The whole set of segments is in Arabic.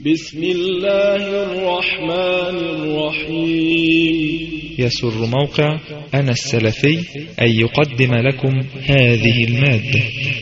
بسم الله الرحمن الرحيم. يسر موقع أنا السلفي أن يقدم لكم هذه المادة.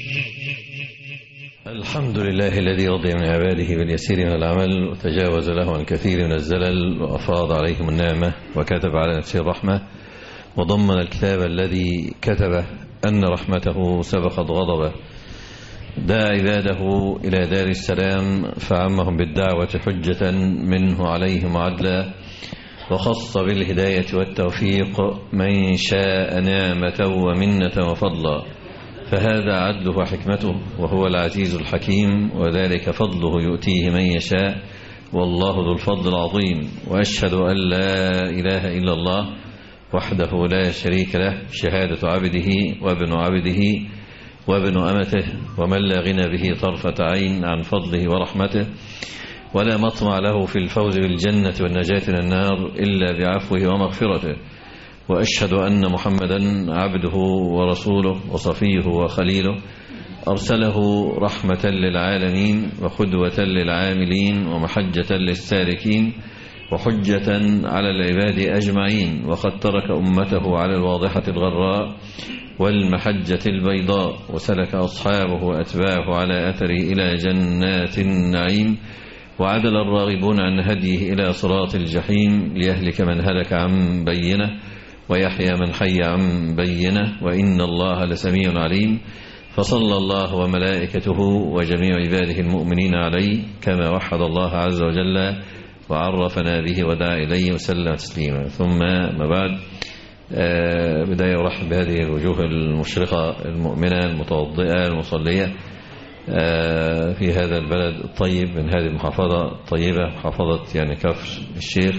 الحمد لله الذي رضي من عباده باليسير من العمل وتجاوز له عن كثير من الزلل وأفاض عليهم النعمة وكتب على نفسه الرحمة وضمن الكتاب الذي كتبه أن رحمته سبقت غضبه، دعا عباده إلى دار السلام فعمهم بالدعوة حجة منه عليهم عدلا، وخص بالهداية والتوفيق من شاء نعمة ومنة وفضلا، فهذا عدله وحكمته وهو العزيز الحكيم، وذلك فضله يؤتيه من يشاء والله ذو الفضل العظيم. وأشهد أن لا إله إلا الله وحده لا شريك له، شهادة عبده وابن عبده وابن أمته، ومن لا غنى به طرفة عين عن فضله ورحمته، ولا مطمع له في الفوز بالجنة والنجاة من النار إلا بعفوه ومغفرته. وأشهد أن محمدا عبده ورسوله وصفيه وخليله، أرسله رحمة للعالمين وقدوة للعاملين ومحجة للسالكين وحجة على العباد أجمعين، وقد ترك أمته على الواضحة الغراء والمحجة البيضاء، وسلك أصحابه وأتباعه على أثره إلى جنات النعيم، وعدل الراغبون عن هديه إلى صراط الجحيم، ليهلك من هلك عن بينه ويحيى من حي عن بينه، وإن الله لسميع عليم. فصلى الله وملائكته وجميع عباده المؤمنين عليه كما وحد الله عز وجل وعرفنا به ودعا إليه وسلم تسليما. ثم ما بعد، بداية أرحب بهذه الوجوه المشرقة المؤمنة المتوضئة المصلية في هذا البلد الطيب من هذه المحافظة الطيبة، محافظة يعني كفر الشيخ.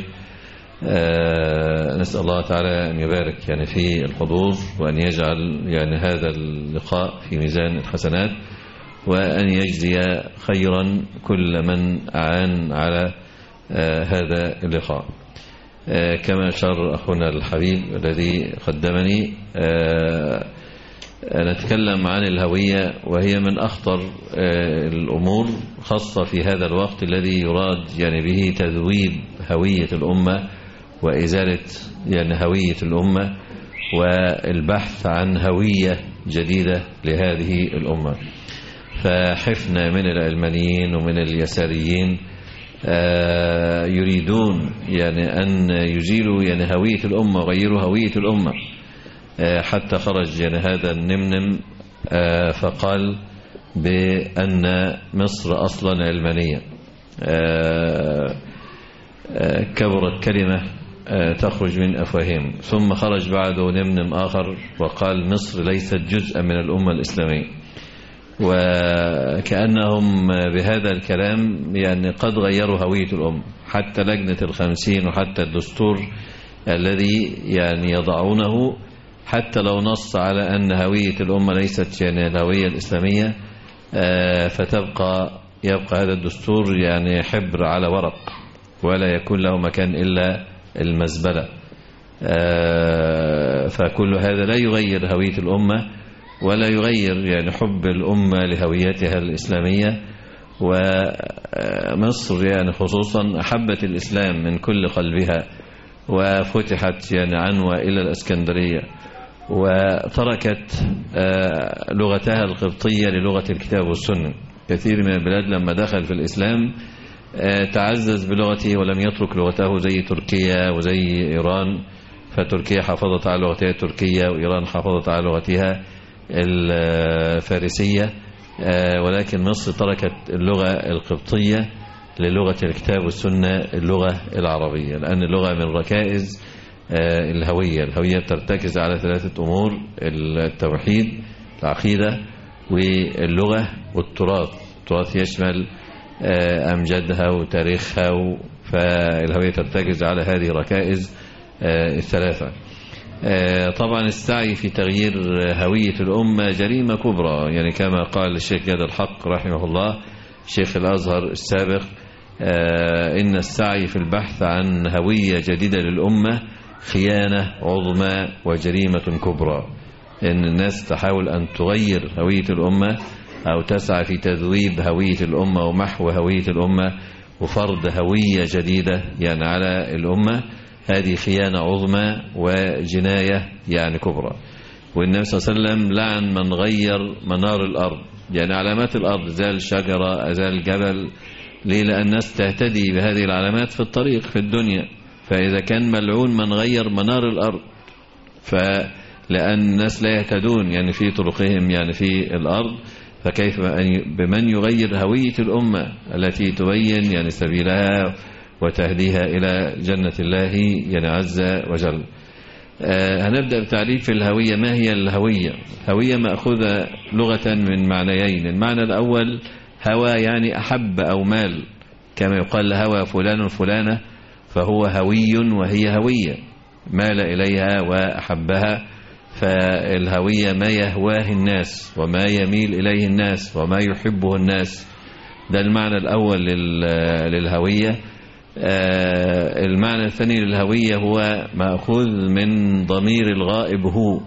نسأل الله تعالى أن يبارك في الحضور، وأن يجعل هذا اللقاء في ميزان الحسنات، وأن يجزي خيرا كل من أعان على هذا اللقاء. كما أشار أخونا الحبيب الذي قدمني، نتكلم عن الهوية، وهي من أخطر الأمور، خاصة في هذا الوقت الذي يراد به تذويب هوية الأمة وإزالة هوية الأمة والبحث عن هوية جديدة لهذه الأمة. فحفنا من العلمانيين ومن اليساريين يريدون أن يزيلوا هوية الأمة وغيروا هوية الأمة، حتى خرج هذا النمنم فقال بأن مصر أصلا علمانية. كبرت كلمة تخرج من أفواههم. ثم خرج بعده نمنم آخر وقال مصر ليست جزءا من الأمة الإسلامية، وكأنهم بهذا الكلام قد غيروا هوية الأمة. حتى لجنة 50 وحتى الدستور الذي يضعونه، حتى لو نص على أن هوية الأمة ليست الهوية الإسلامية، يبقى هذا الدستور حبر على ورق، ولا يكون له مكان إلا المزبلة. فكل هذا لا يغير هوية الأمة، ولا يغير حب الأمة لهويتها الإسلامية. ومصر خصوصا أحبت الإسلام من كل قلبها، وفتحت عنوة إلى الإسكندرية، وتركت لغتها القبطية للغة الكتاب والسنة. كثير من البلاد لما دخل في الإسلام تعزز بلغته ولم يترك لغته، زي تركيا وزي إيران. فتركيا حافظت على لغتها التركية، وإيران حافظت على لغتها الفارسية، ولكن مصر تركت اللغة القبطية للغة الكتاب والسنة، اللغة العربية، لأن اللغة من ركائز الهوية بترتكز على 3 أمور: التوحيد، العقيدة، واللغة، والتراث. التراث يشمل أمجادها وتاريخها، فالهوية ترتكز على هذه الركائز الثلاثة. طبعا السعي في تغيير هوية الأمة جريمة كبرى، كما قال الشيخ جاد الحق رحمه الله شيخ الأزهر السابق: إن السعي في البحث عن هوية جديدة للأمة خيانة عظمى وجريمة كبرى. إن الناس تحاول أن تغير هوية الأمة أو تسعى في تذويب هوية الأمة ومحو هوية الأمة وفرض هوية جديدة يعني على الأمة، هذه خيانة عظمى وجناية يعني كبرى. والنبي صلى الله عليه وسلم لعن من غير منار الأرض، يعني علامات الأرض، زال شجرة أزال جبل. ليه؟ لأن الناس تهتدي بهذه العلامات في الطريق في الدنيا. فإذا كان ملعون من غير منار الأرض، فلأن الناس لا يهتدون يعني في طرقهم يعني في الأرض، فكيف بمن يغير هوية الأمة التي تبين يعني سبيلها وتهديها إلى جنة الله يعني عز وجل. هنبدأ بتعريف الهوية. ما هي الهوية؟ هوية مأخوذة لغة من معنيين. المعنى الأول هوى يعني أحب أو مال، كما يقال هوى فلان فلانة فهو هوي وهي هوية، مال إليها وأحبها. فالهوية ما يهواه الناس وما يميل إليه الناس وما يحبه الناس، ده المعنى الأول للهوية. المعنى الثاني للهوية هو مأخوذ من ضمير الغائب هو.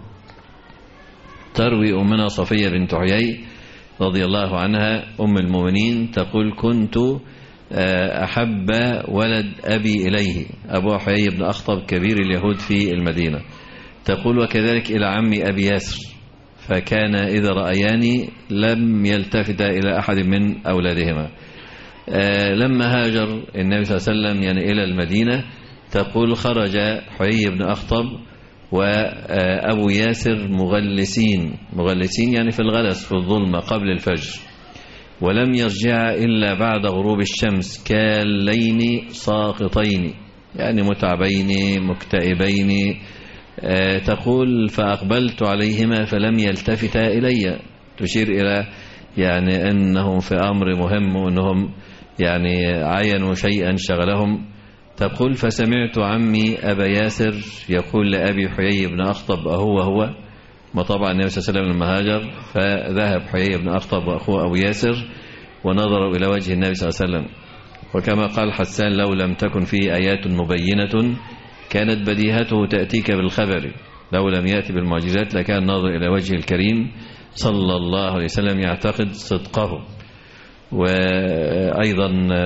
تروي أمنا صفية بنت حيي رضي الله عنها أم المؤمنين تقول: كنت أحب ولد أبي إليه. أبو حيي بن أخطب كبير اليهود في المدينة. تقول: وكذلك إلى عمي أبي ياسر، فكان إذا رأياني لم يلتفت إلى أحد من أولادهما. لما هاجر النبي صلى الله عليه وسلم يعني إلى المدينة، تقول: خرج حيي بن أخطب وأبو ياسر مغلسين يعني في الغلس في الظلمة قبل الفجر، ولم يرجع إلا بعد غروب الشمس كاللين ساقطين، يعني متعبين مكتئبين. تقول: فأقبلت عليهما فلم يلتفتا إلي، تشير إلى يعني أنهم في أمر مهم وأنهم يعني عينوا شيئا شغلهم. تقول: فسمعت عمي أبا ياسر يقول لأبي حيي بن أخطب هو ما طبعا النبي صلى الله عليه وسلم لما هاجر فذهب حيي بن أخطب وأخوه أبو ياسر ونظروا إلى وجه النبي صلى الله عليه وسلم. وكما قال حسان: لو لم تكن فيه آيات مبينة كانت بديهته تأتيك بالخبر، لو لم يأتي بالمعجزات لكان ناظر إلى وجه الكريم صلى الله عليه وسلم يعتقد صدقه. وأيضا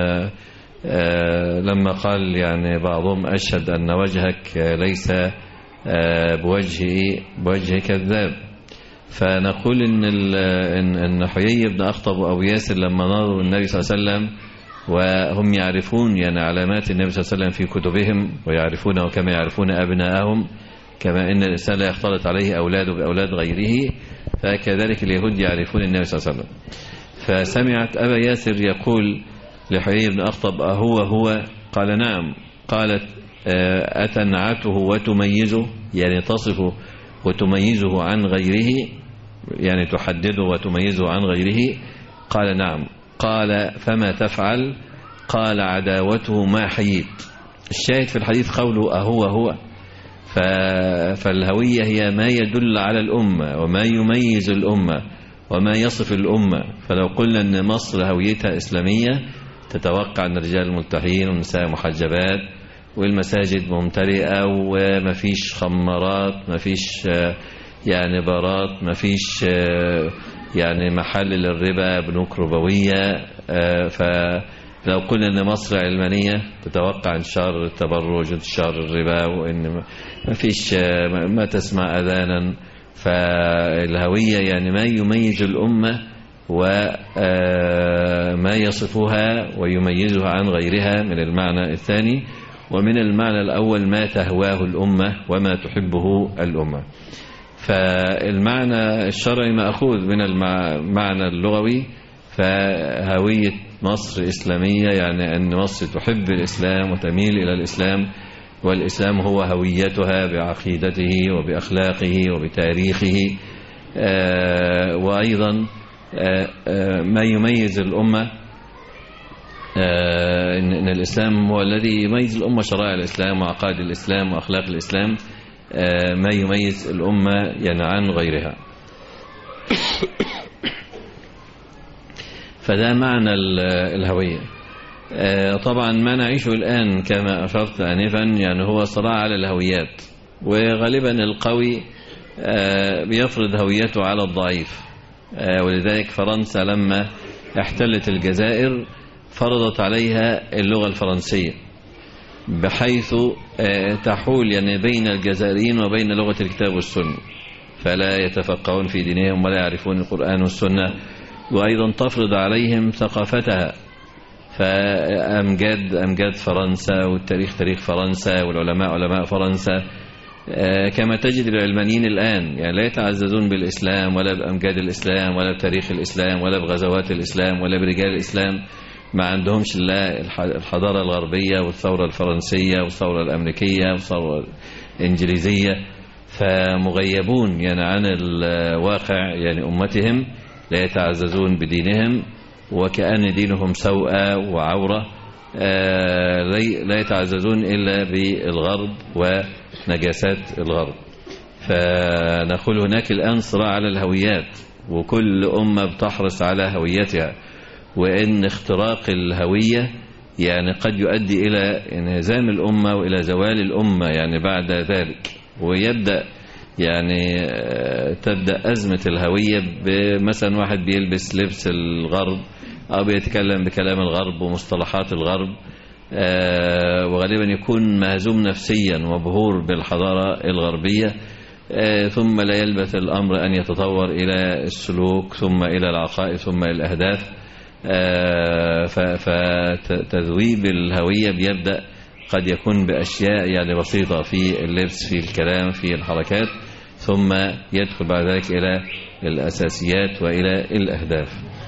لما قال يعني بعضهم: أشهد أن وجهك ليس بوجه كذاب. فنقول إن حيي بن أخطب وأبو ياسر لما نظروا النبي صلى الله عليه وسلم وهم يعرفون يعني علامات النبي صلى الله عليه وسلم في كتبهم ويعرفونه كما يعرفون أبناءهم، كما إن الإنسان لا يختلط عليه أولاده بأولاد غيره، فكذلك اليهود يعرفون النبي صلى الله عليه وسلم. فسمعت أبا ياسر يقول لحيي بن أخطب: هو؟ قال: نعم. قالت: أتنعته وتميزه، يعني تصفه وتميزه عن غيره، يعني تحدده وتميزه عن غيره؟ قال: نعم. قال: فما تفعل؟ قال: عداوته ما حييت. الشاهد في الحديث قوله هو. فالهوية هي ما يدل على الأمة وما يميز الأمة وما يصف الأمة. فلو قلنا أن مصر هويتها إسلامية، تتوقع أن الرجال ملتحين والنساء محجبات والمساجد ممتلئة ومفيش خمارات، مفيش يعني بارات، مفيش يعني محل للربا، بنوك ربوية. فلو قلنا أن مصر علمانية، تتوقع انتشار التبرج وانتشار الربا، وأن مفيش ما تسمع أذانا. فالهوية يعني ما يميز الأمة وما يصفها ويميزها عن غيرها من المعنى الثاني. ومن المعنى الأول ما تهواه الأمة وما تحبه الأمة. فالمعنى الشرعي مأخوذ من المعنى اللغوي. فهوية مصر إسلامية، يعني أن مصر تحب الإسلام وتميل إلى الإسلام، والإسلام هو هويتها بعقيدته وبأخلاقه وبتاريخه. وأيضا ما يميز الأمة إن الإسلام هو الذي يميز الأمة، شرائع الإسلام وعقائد الإسلام وأخلاق الإسلام ما يميز الأمة يعني عن غيرها. فده معنى الهوية. طبعا ما نعيشه الآن كما أشرت آنفا يعني هو صراع على الهويات، وغالبا القوي بيفرض هويته على الضعيف. ولذلك فرنسا لما احتلت الجزائر فرضت عليها اللغة الفرنسية، بحيث تحول يعني بين الجزائريين وبين لغة الكتاب والسنة، فلا يتفقهون في دينهم ولا يعرفون القرآن والسنة، وأيضا تفرض عليهم ثقافتها. فأمجاد فرنسا، والتاريخ تاريخ فرنسا، والعلماء علماء فرنسا، كما تجد العلمانيين الآن يعني لا يتعززون بالإسلام ولا بأمجاد الإسلام ولا بتاريخ الإسلام ولا بغزوات الإسلام ولا برجال الإسلام، ما عندهمش إلا الحضارة الغربية والثورة الفرنسية والثورة الأمريكية والثورة الإنجليزية، فمغيبون يعني عن الواقع يعني أمتهم، لا يتعززون بدينهم، وكأن دينهم سوءة وعورة، لا يتعززون إلا بالغرب ونجاسات الغرب. فنقول هناك الآن صراع على الهويات، وكل أمة بتحرص على هويتها، وإن اختراق الهوية يعني قد يؤدي إلى انهزام الأمة وإلى زوال الأمة يعني بعد ذلك. ويبدأ يعني تبدأ أزمة الهوية بمثلا واحد بيلبس لبس الغرب أو بيتكلم بكلام الغرب ومصطلحات الغرب، وغالبا يكون مهزوم نفسيا ومبهور بالحضارة الغربية، ثم لا يلبث الأمر أن يتطور إلى السلوك ثم إلى العقائد ثم إلى الأهداف. فتذويب الهوية بيبدأ قد يكون بأشياء يعني بسيطة في اللبس، في الكلام، في الحركات، ثم يدخل بعد ذلك إلى الأساسيات وإلى الأهداف.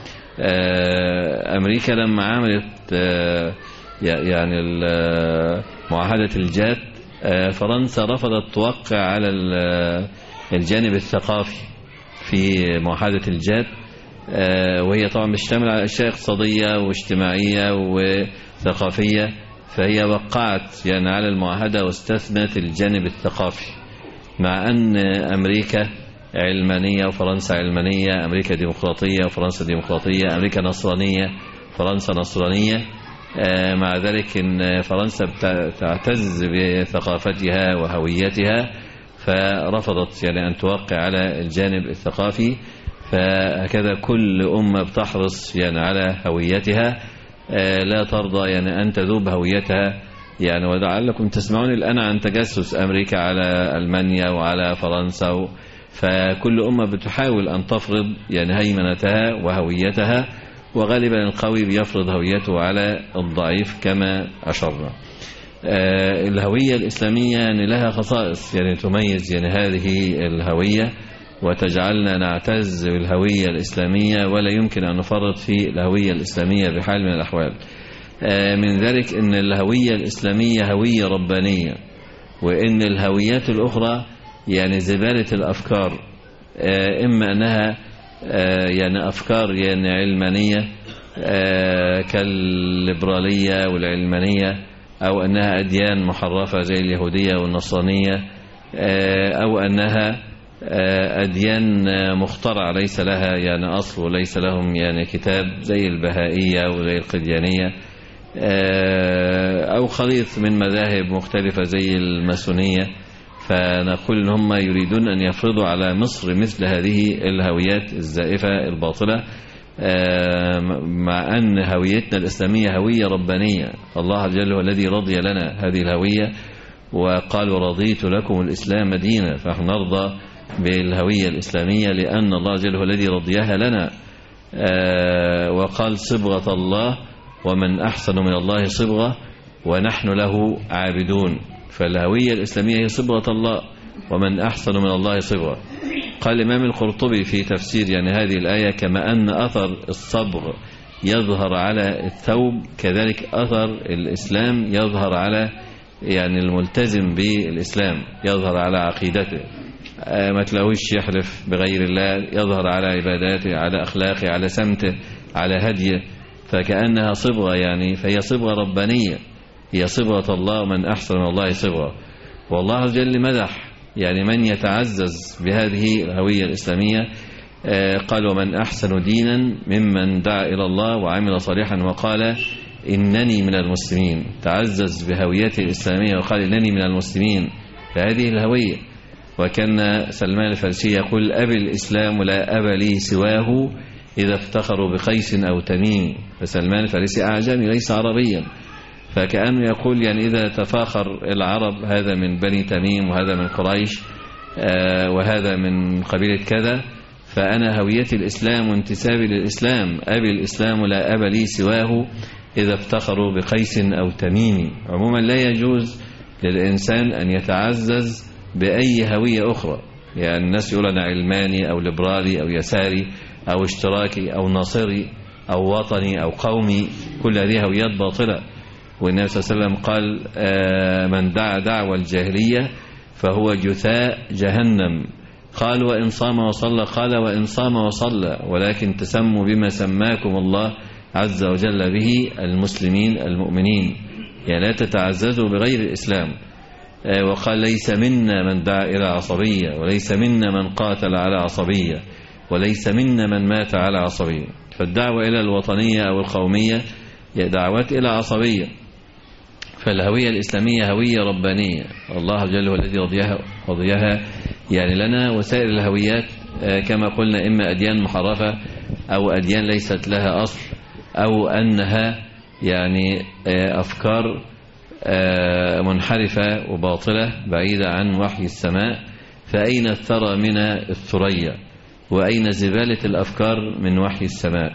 أمريكا لما عملت يعني معاهدة الجات، فرنسا رفضت توقع على الجانب الثقافي في معاهدة الجات، وهي طبعا بتشتمل على أشياء اقتصادية واجتماعية وثقافية، فهي وقعت يعني على المعاهدة واستثنت الجانب الثقافي، مع أن أمريكا علمانية وفرنسا علمانية، أمريكا ديمقراطية وفرنسا ديمقراطية، أمريكا نصرانية فرنسا نصرانية، مع ذلك إن فرنسا تعتز بثقافتها وهويتها، فرفضت يعني أن توقع على الجانب الثقافي. فهكذا كل أمة بتحرص يعني على هويتها، لا ترضى يعني أن تذوب هويتها. يعني ولعلكم تسمعون الآن عن تجسس أمريكا على ألمانيا وعلى فرنسا، فكل أمة بتحاول أن تفرض يعني هيمنتها وهويتها، وغالبا القوي بيفرض هويته على الضعيف كما أشرنا. الهوية الإسلامية يعني لها خصائص يعني تميز يعني هذه الهوية وتجعلنا نعتز بالهوية الإسلامية، ولا يمكن أن نفرط في الهوية الإسلامية بحال من الأحوال. من ذلك أن الهوية الإسلامية هوية ربانية، وأن الهويات الأخرى يعني زبالة الأفكار، إما أنها يعني أفكار يعني علمانية كالليبرالية والعلمانية، أو أنها أديان محرفة زي اليهودية والنصرانية، أو أنها أديان مخترعة ليس لها يعني أصل وليس لهم يعني كتاب زي البهائية وزي القديانية، أو خليط من مذاهب مختلفة زي الماسونية. فنقول إن هم يريدون أن يفرضوا على مصر مثل هذه الهويات الزائفة الباطلة، مع أن هويتنا الإسلامية هوية ربانية. الله عز وجل هو الذي رضي لنا هذه الهوية، وقال ورضيت لكم الإسلام دينا، فنحن نرضى بالهوية الإسلامية لأن الله عز وجل هو الذي رضيها لنا. وقال صبغة الله ومن أحسن من الله صبغة ونحن له عابدون. فالهوية الإسلامية هي صبغة الله ومن أحسن من الله صبغة. قال الإمام القرطبي في تفسير يعني هذه الآية: كما أن أثر الصبغ يظهر على الثوب، كذلك أثر الإسلام يظهر على يعني الملتزم بالإسلام، يظهر على عقيدته، ما تلاقوش يحلف بغير الله، يظهر على عباداته، على أخلاقه، على سمته، على هديه، فكأنها صبغة يعني، فهي صبغة ربانية، هي صبغة الله ومن أحسن من الله صبغة. والله عز وجل مدح يعني من يتعزز بهذه الهوية الإسلامية، قال ومن أحسن دينا ممن دعا إلى الله وعمل صالحا وقال إنني من المسلمين. تعزز بهويته الإسلامية وقال إنني من المسلمين، فهذه الهوية. وكان سلمان الفارسي يقول: أبي الإسلام لا أبا لي سواه إذا افتخروا بقيس أو تميم، فسلمان الفارسي أعجمي ليس عربيا، فكأنه يقول يعني إذا تفاخر العرب هذا من بني تميم وهذا من قريش وهذا من قبيلة كذا، فأنا هويتي الإسلام وانتسابي للإسلام، أبي الإسلام لا أب لي سواه إذا افتخروا بقيس أو تميم. عموما لا يجوز للإنسان أن يتعزز بأي هوية أخرى، يعني الناس يقول أنا علماني أو ليبرالي أو يساري أو اشتراكي أو ناصري أو وطني أو قومي، كل هذه هويات باطلة. والنبي صلى الله عليه وسلم قال من دعا دعوى الجاهلية فهو جثاء جهنم. قال وإن صام وصلى، قال وإن صام وصلى، ولكن تسموا بما سماكم الله عز وجل به المسلمين المؤمنين، يعني لا تتعززوا بغير الإسلام. وقال ليس منا من دعا إلى عصبية، وليس منا من قاتل على عصبية، وليس منا من مات على عصبية. فالدعوة إلى الوطنية أو القومية هي دعوات إلى عصبية. فالهوية الإسلامية هوية ربانية، الله عز وجل هو الذي رضيها يعني لنا. وسائر الهويات كما قلنا إما أديان محرفة أو أديان ليست لها أصل، أو أنها يعني أفكار منحرفة وباطلة بعيدة عن وحي السماء. فأين الثرى من الثريا، وأين زبالة الأفكار من وحي السماء؟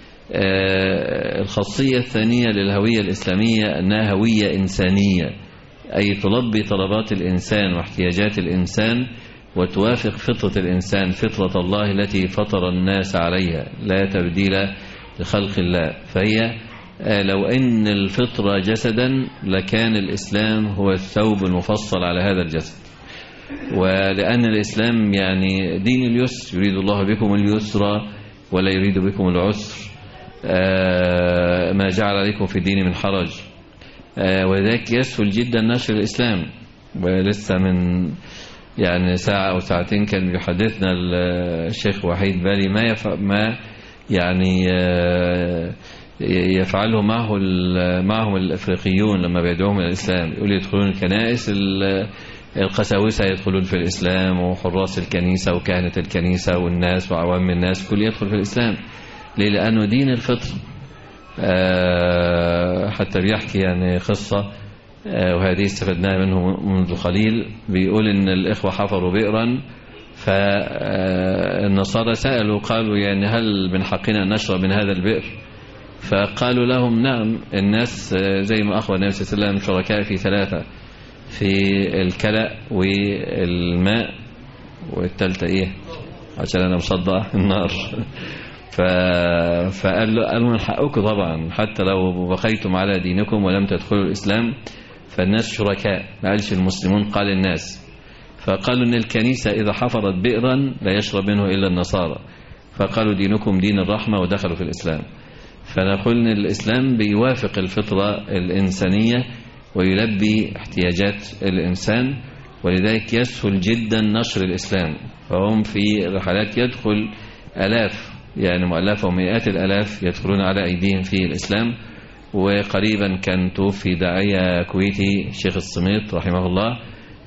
الخاصية الثانية للهوية الإسلامية أنها هوية إنسانية، أي تلبي طلبات الإنسان واحتياجات الإنسان وتوافق فطرة الإنسان، فطرة الله التي فطر الناس عليها، لا تبديل لخلق الله. فهي لو أن الفطرة جسدا لكان الإسلام هو الثوب المفصل على هذا الجسد. ولأن الإسلام يعني دين اليسر، يريد الله بكم اليسر ولا يريد بكم العسر، ما جعل عليكم في الدين من حرج. ولذلك يسهل جدا نشر الإسلام. ولسه من يعني ساعة أو ساعتين كان بيحدثنا الشيخ وحيد بالي ما يعني يفعله معهم الأفريقيون لما بيدعوهم إلى الإسلام. يقول يدخلون الكنائس، القساوسة يدخلون في الإسلام، وحراس الكنيسة وكهنة الكنيسة والناس وعوام الناس كل يدخل في الإسلام. ليه؟ لأنه دين الفطر. حتى بيحكي يعني قصة وهذه استفدناها منه منذ قليل. بيقول إن الإخوة حفروا بئرا، فالنصارى سألوا قالوا يعني هل من حقنا أن نشرب من هذا البئر؟ فقالوا لهم نعم، الناس زي ما أخبر النبي صلى الله عليه وسلم شركاء في ثلاثة، في الكلأ والماء والثالثة إيه عشان أنا مصدق النار. فقالوا من حقكم طبعا حتى لو بقيتم على دينكم ولم تدخلوا الإسلام، فالناس شركاء، ما قالش المسلمون قال الناس. فقالوا إن الكنيسة إذا حفرت بئرا لا يشرب منه إلا النصارى، فقالوا دينكم دين الرحمة ودخلوا في الإسلام. فنقول إن الإسلام بيوافق الفطرة الإنسانية ويلبي احتياجات الإنسان، ولذلك يسهل جدا نشر الإسلام. فهم في رحلات يدخل آلاف يعني مؤلفة ومئات الآلاف يدخلون على أيديهم في الإسلام. وقريبا كان توفي داعية كويتي الشيخ الصميت رحمه الله،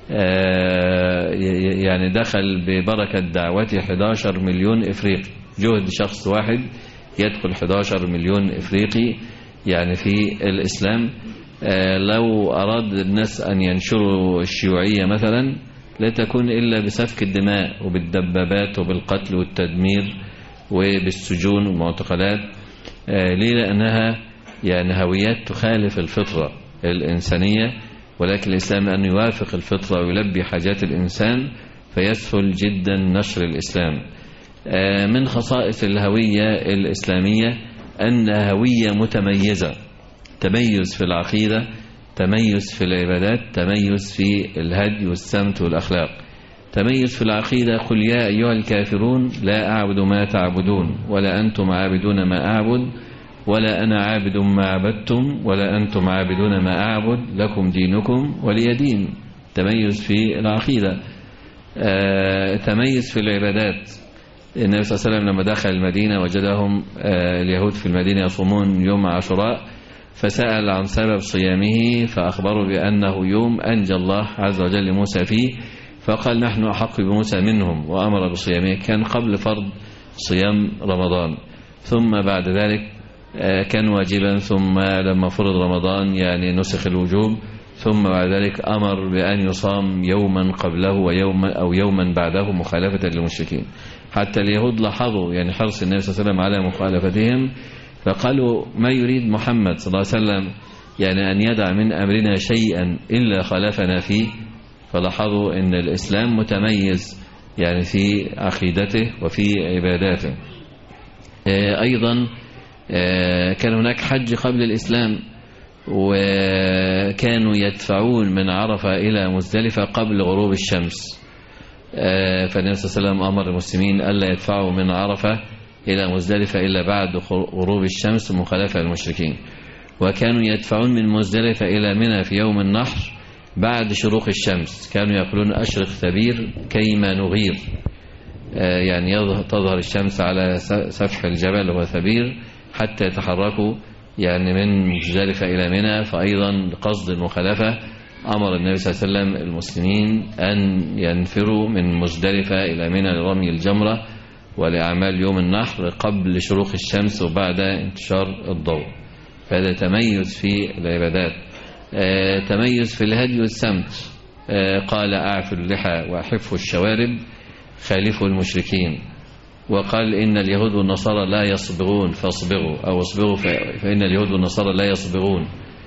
يعني دخل ببركة دعوته 11 مليون إفريقي، جهد شخص واحد يدخل 11 مليون إفريقي يعني في الإسلام. لو أراد الناس أن ينشروا الشيوعية مثلا لا تكون إلا بسفك الدماء وبالدبابات وبالقتل والتدمير وبالسجون والمعتقلات. ليه؟ لأنها يعني هويات تخالف الفطرة الإنسانية، ولكن الإسلام أن يوافق الفطرة ويلبي حاجات الإنسان، فيسهل جدا نشر الإسلام. من خصائص الهوية الإسلامية أن هوية متميزة، تميز في العقيدة، تميز في العبادات، تميز في الهدي والسمت والأخلاق. تميز في العقيدة: قل يا أيها الكافرون لا أعبد ما تعبدون ولا أنتم عابدون ما أعبد ولا أنا عابد ما عبدتم ولا أنتم عابدون ما أعبد لكم دينكم ولي دين. تميز في العقيدة. تميز في العبادات. النبي صلى الله عليه وسلم لما دخل المدينة وجدهم اليهود في المدينة يصومون يوم عاشوراء، فسأل عن سبب صيامه فأخبروا بأنه يوم أنجى الله عز وجل موسى فيه، فقال نحن أحق بموسى منهم وأمر بصيامه. كان قبل فرض صيام رمضان. ثم بعد ذلك كان واجبا، ثم لما فرض رمضان يعني نسخ الوجوب، ثم بعد ذلك أمر بأن يصام يوما قبله يوما بعده مخالفة للمشركين. حتى اليهود لاحظوا يعني حرص النبي صلى الله عليه وسلم على مخالفتهم، فقالوا ما يريد محمد صلى الله عليه وسلم يعني أن يدع من أمرنا شيئا إلا خالفنا فيه. فلاحظوا أن الإسلام متميز يعني في عقيدته وفي عباداته. أيضا كان هناك حج قبل الإسلام، وكانوا يدفعون من عرفة إلى مزدلفة قبل غروب الشمس. فالنبي صلى الله عليه وسلم أمر المسلمين ألا يدفعوا من عرفة إلى مزدلفة إلا بعد غروب الشمس مخالفة للمشركين. وكانوا يدفعون من مزدلفة إلى منى في يوم النحر بعد شروق الشمس. كانوا يقولون أشرق ثبير كيما نغير، يعني تظهر الشمس على سفح الجبل وهو ثبير حتى يتحركوا يعني من مزدلفة إلى منى. فأيضا قصد المخالفة أمر النبي صلى الله عليه وسلم المسلمين أن ينفروا من مزدلفة إلى منى لرمي الجمرة ولأعمال يوم النحر قبل شروق الشمس وبعد انتشار الضوء. فهذا تميز في العبادات. تميز في الهدي والسمت. قال أعفوا اللحى وأحفوا الشوارب خالفوا المشركين. وقال إن اليهود والنصارى لا يصبغون فاصبغوا، أو اصبغوا فإن اليهود والنصارى لا يصبغون.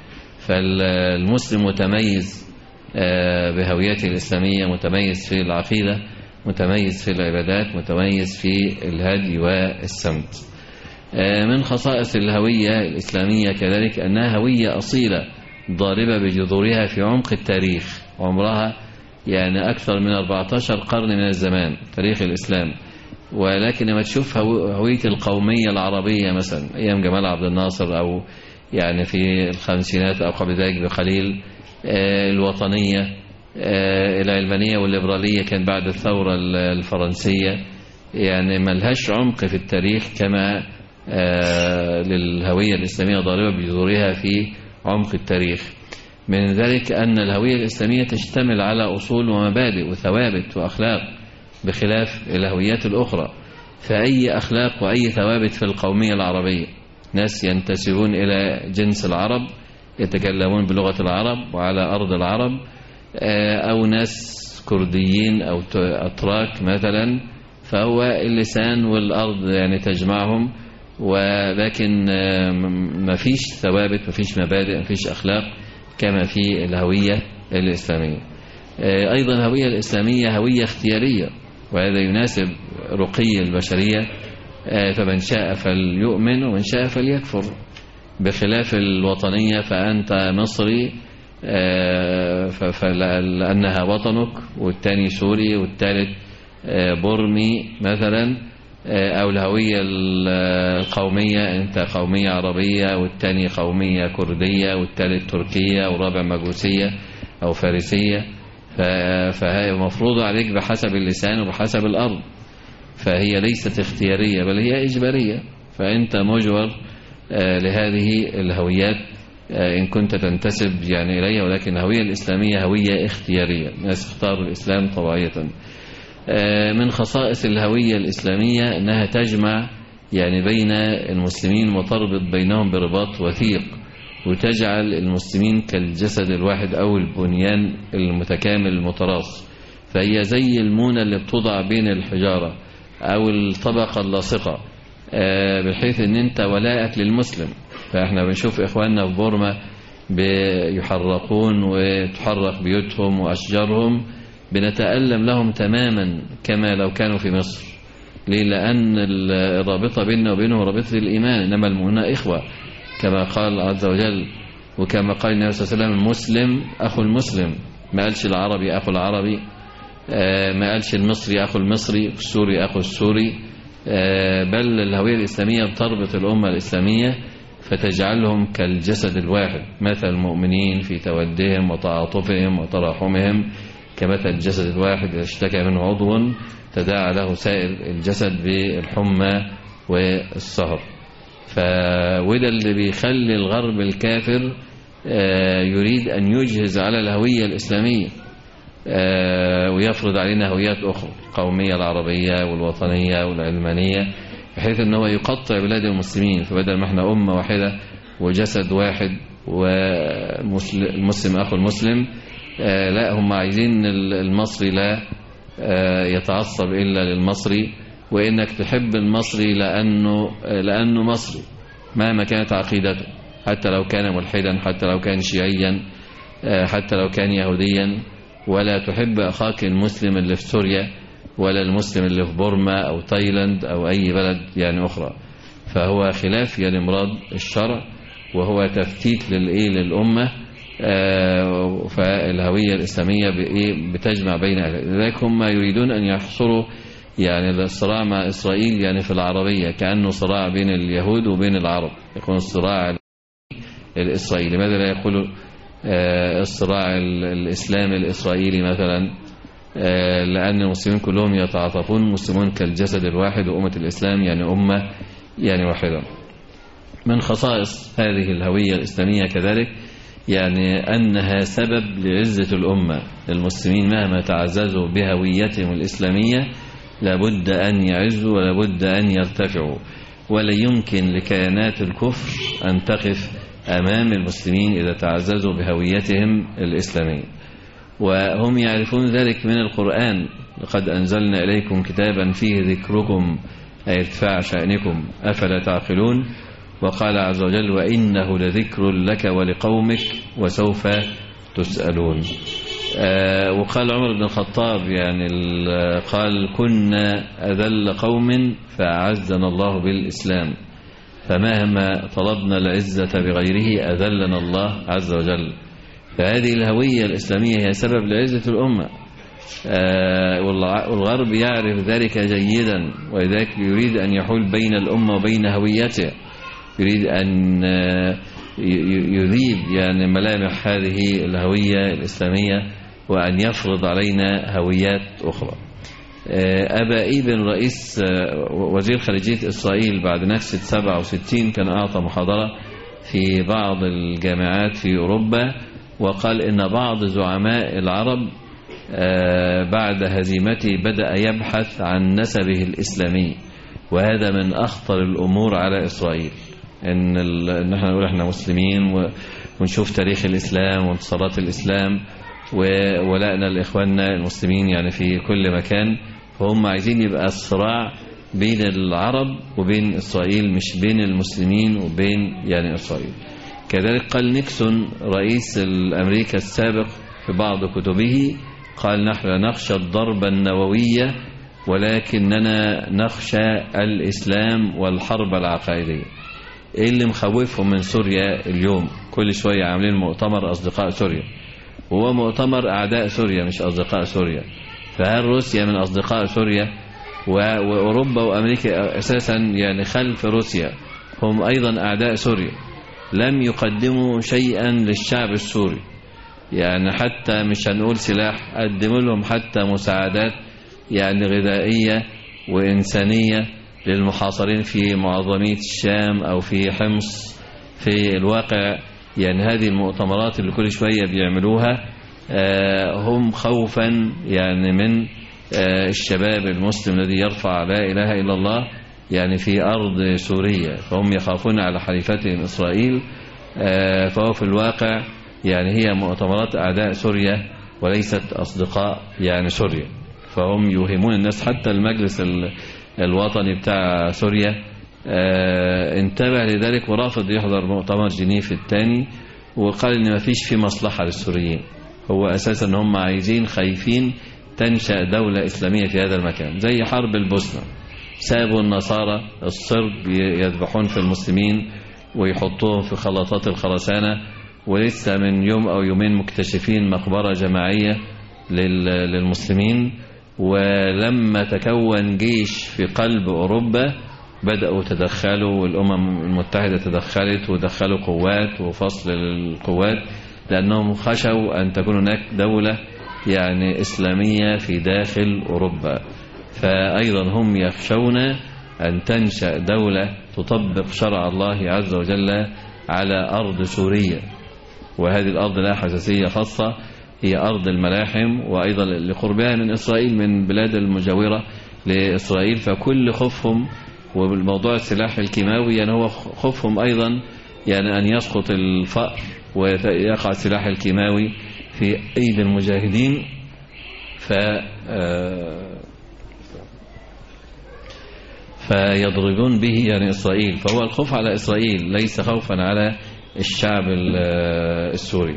فالمسلم متميز بهويته الإسلامية، متميز في العقيدة، متميز في العبادات، متميز في الهدي والسمت. من خصائص الهوية الإسلامية كذلك أنها هوية أصيلة ضاربة بجذورها في عمق التاريخ، عمرها يعني أكثر من 14 قرن من الزمان تاريخ الإسلام. ولكن لما تشوف هوية القومية العربية مثلا أيام جمال عبد الناصر أو يعني في الخمسينات أو قبل ذلك بقليل، الوطنية، العلمانية والليبرالية كان بعد الثورة الفرنسية، يعني ملهاش عمق في التاريخ كما للهوية الإسلامية ضاربة بجذورها في عمق التاريخ. من ذلك أن الهوية الإسلامية تشتمل على أصول ومبادئ وثوابت وأخلاق بخلاف الهويات الأخرى. فأي أخلاق وأي ثوابت في القومية العربية، ناس ينتسبون إلى جنس العرب يتكلمون بلغة العرب وعلى أرض العرب، أو ناس كرديين أو أتراك مثلا، فهو اللسان والأرض يعني تجمعهم، ولكن ما فيش ثوابت، ما فيش مبادئ، ما فيش أخلاق كما في الهوية الإسلامية. أيضا الهوية الإسلامية هوية اختيارية، وهذا يناسب رقي البشرية، فمن شاء فليؤمن ومن شاء فليكفر، بخلاف الوطنية فأنت مصري لأنها وطنك، والتاني سوري، والتالت برمي مثلا، أو الهوية القومية أنت قومية عربية، والتاني قومية كردية، والتالت تركية، والرابع مجوسية أو فارسية. فهي مفروضة عليك بحسب اللسان وبحسب الأرض، فهي ليست اختيارية بل هي إجبارية. فأنت مجبر لهذه الهويات إن كنت تنتسب يعني إليها، ولكن الهوية الإسلامية هوية اختيارية، الناس اختاروا الإسلام طبيعية. من خصائص الهوية الإسلامية أنها تجمع يعني بين المسلمين وتربط بينهم برباط وثيق، وتجعل المسلمين كالجسد الواحد أو البنيان المتكامل المتراص. فهي زي المونة اللي بتوضع بين الحجارة أو الطبقة اللاصقة، بحيث أن أنت ولاءك للمسلم. فإحنا بنشوف إخواننا في بورما بيحرقون وتحرق بيوتهم وأشجارهم، بنتألم لهم تماما كما لو كانوا في مصر. ليه؟ لأن الرابطة بيننا وبينهم رابطة الإيمان، إنما المؤمنون إخوة كما قال عز وجل، وكما قال النبي صلى الله عليه وسلم المسلم أخو المسلم. ما قالش العربي أخو العربي، ما قالش المصري أخو المصري، السوري أخو السوري، بل الهوية الإسلامية تربط الأمة الإسلامية فتجعلهم كالجسد الواحد، مثل المؤمنين في تودهم وتعاطفهم وتراحمهم كمثل الجسد الواحد إذا اشتكى منه عضو تداعى له سائر الجسد بالحمى والسهر. وده اللي بيخلي الغرب الكافر يريد أن يجهز على الهوية الإسلامية ويفرض علينا هويات أخرى، القومية العربية والوطنية والعلمانية، بحيث ان هو يقطع بلاد المسلمين. فبدل ما احنا أمة واحدة وجسد واحد والمسلم أخو المسلم، لا، هم عايزين المصري لا يتعصب إلا للمصري، وإنك تحب المصري لأنه مصري مهما كانت عقيدته، حتى لو كان ملحدا، حتى لو كان شيعيا، حتى لو كان يهوديا. ولا تحب أخاك المسلم اللي في سوريا، ولا المسلم اللي في بورما أو تايلاند أو أي بلد يعني أخرى. فهو خلاف يعني مراد الشرع، وهو تفتيت للأمة. فالهوية الإسلامية بتجمع بين ذلك. هم يريدون أن يحصروا يعني الصراع مع إسرائيل يعني في العربية، كأنه صراع بين اليهود وبين العرب، يكون الصراع الإسرائيلي. لماذا لا يقولوا الصراع الإسلامي الإسرائيلي مثلا؟ لأن المسلمين كلهم يتعاطفون، مسلمون كالجسد الواحد، وأمة الإسلام يعني أمة يعني واحدة. من خصائص هذه الهوية الإسلامية كذلك يعني أنها سبب لعزة الأمة. المسلمين مهما تعززوا بهويتهم الإسلامية لابد أن يعزوا ولابد أن يرتفعوا، ولا يمكن لكيانات الكفر أن تقف أمام المسلمين إذا تعززوا بهويتهم الإسلامية. وهم يعرفون ذلك من القرآن: لقد أنزلنا إليكم كتابا فيه ذكركم أي ارتفاع شأنكم أفلا تعقلون. وقال عز وجل: وإنه لذكر لك ولقومك وسوف تسألون. وقال عمر بن الخطاب يعني قال: كنا أذل قوم فأعزنا الله بالإسلام، فمهما طلبنا العزة بغيره أذلنا الله عز وجل. فهذه الهوية الإسلامية هي سبب لعزة الأمة، والغرب يعرف ذلك جيدا، ولذلك يريد أن يحول بين الأمة وبين هويتها، يريد أن يذيب يعني ملامح هذه الهوية الإسلامية، وأن يفرض علينا هويات أخرى. أبا إيبن رئيس وزير خارجية إسرائيل بعد نكسة 67 كان أعطى محاضرة في بعض الجامعات في أوروبا، وقال إن بعض زعماء العرب بعد هزيمته بدأ يبحث عن نسبه الإسلامي، وهذا من أخطر الأمور على إسرائيل. إن احنا نقول احنا مسلمين ونشوف تاريخ الإسلام وانتصارات الإسلام وولائنا لإخواننا المسلمين يعني في كل مكان، فهم عايزين يبقى الصراع بين العرب وبين إسرائيل، مش بين المسلمين وبين يعني إسرائيل. كذلك قال نيكسون رئيس الأمريكا السابق في بعض كتبه، قال: نحن نخشى الضربة النووية ولكننا نخشى الإسلام والحرب العقائدية. إيه اللي مخوفهم من سوريا اليوم؟ كل شوية عاملين مؤتمر أصدقاء سوريا، وهو مؤتمر أعداء سوريا مش أصدقاء سوريا. فهل روسيا من أصدقاء سوريا؟ وأوروبا وأمريكا أساسا يعني خلف روسيا، هم أيضا أعداء سوريا. لم يقدموا شيئا للشعب السوري، يعني حتى مش هنقول سلاح، قدموا لهم حتى مساعدات يعني غذائية وإنسانية للمحاصرين في معظمية الشام أو في حمص. في الواقع يعني هذه المؤتمرات اللي كل شوية بيعملوها هم خوفا يعني من الشباب المسلم الذي يرفع لا إله إلا الله يعني في أرض سوريا، فهم يخافون على حليفتهم إسرائيل. فهو في الواقع يعني هي مؤتمرات أعداء سوريا وليست أصدقاء يعني سوريا. فهم يوهمون الناس. حتى المجلس الوطني بتاع سوريا انتبه لذلك ورافض يحضر مؤتمر جنيف الثاني، وقال ان ما فيش فيه مصلحة للسوريين. هو اساسا ان هم عايزين خايفين تنشأ دولة اسلامية في هذا المكان، زي حرب البوسنة. سابوا النصارى الصرب يذبحون في المسلمين ويحطوهم في خلاطات الخرسانة، ولسه من يوم او يومين مكتشفين مقبرة جماعية للمسلمين. ولما تكون جيش في قلب أوروبا بدأوا تدخلوا، والأمم المتحدة تدخلت ودخلوا قوات وفصل القوات، لأنهم خشوا أن تكون هناك دولة يعني إسلامية في داخل أوروبا. فأيضا هم يخشون أن تنشأ دولة تطبق شرع الله عز وجل على أرض سوريا، وهذه الأرض لها حساسية خاصة، هي أرض الملاحم، وأيضا لقربها من إسرائيل من بلاد المجاورة لإسرائيل. فكل خوفهم والموضوع السلاح الكيماوي يعني هو خوفهم أيضا يعني أن يسقط الفأر ويقع السلاح الكيماوي في أيدي المجاهدين فيضربون به يعني إسرائيل. فهو الخوف على إسرائيل ليس خوفا على الشعب السوري.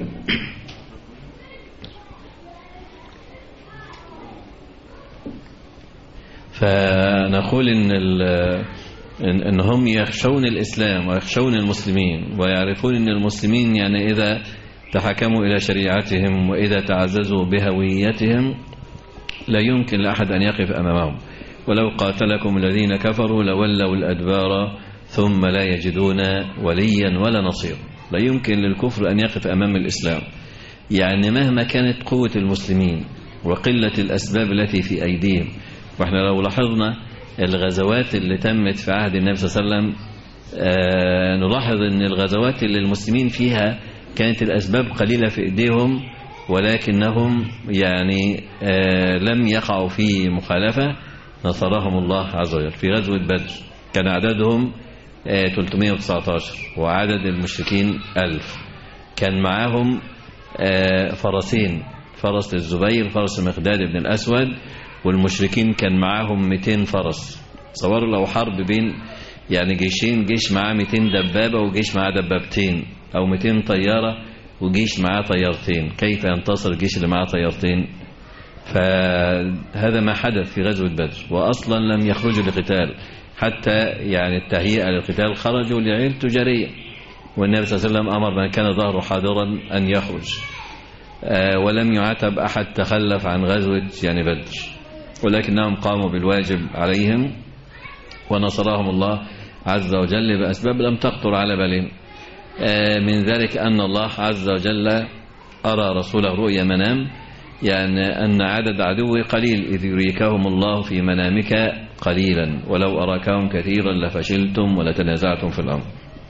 فنقول إن هم يخشون الإسلام ويخشون المسلمين، ويعرفون إن المسلمين يعني إذا تحكموا إلى شريعتهم وإذا تعززوا بهويتهم لا يمكن لأحد أن يقف أمامهم. ولو قاتلكم الذين كفروا لولوا الأدبار ثم لا يجدون وليا ولا نصير. لا يمكن للكفر أن يقف أمام الإسلام، يعني مهما كانت قوة المسلمين وقلة الأسباب التي في أيديهم. وإحنا لو لاحظنا الغزوات اللي تمت في عهد النبي صلى الله عليه وسلم نلاحظ أن الغزوات اللي المسلمين فيها كانت الأسباب قليلة في إيديهم، ولكنهم يعني لم يقعوا في مخالفة، نصرهم الله عز وجل. في غزوة بدر كان عددهم 319 وعدد المشركين 1000. كان معاهم فرسين، فرس الزبير فرس مقداد بن الأسود، والمشركين كان معاهم 200 فرس. صوروا لو حرب بين يعني جيشين، جيش معاه 200 دبابة وجيش معاه دبابتين، أو 200 طيارة وجيش معاه طيارتين، كيف ينتصر الجيش اللي معاه طيارتين؟ فهذا ما حدث في غزوة بدر. وأصلا لم يخرجوا لقتال، حتى يعني التهيئة للقتال خرجوا لعير تجارية، والنبي صلى الله عليه وسلم أمر من كان ظهره حاضرا أن يخرج، ولم يعاتب أحد تخلف عن غزوة يعني بدر، ولكنهم قاموا بالواجب عليهم ونصرهم الله عز وجل بأسباب لم تخطر على بالهم. من ذلك أن الله عز وجل أرى رسوله رؤيا منام، يعني أن عدد عدوه قليل، إذ يريكهم الله في منامك قليلا ولو أراكهم كثيرا لفشلتم ولتنازعتم في الأمر.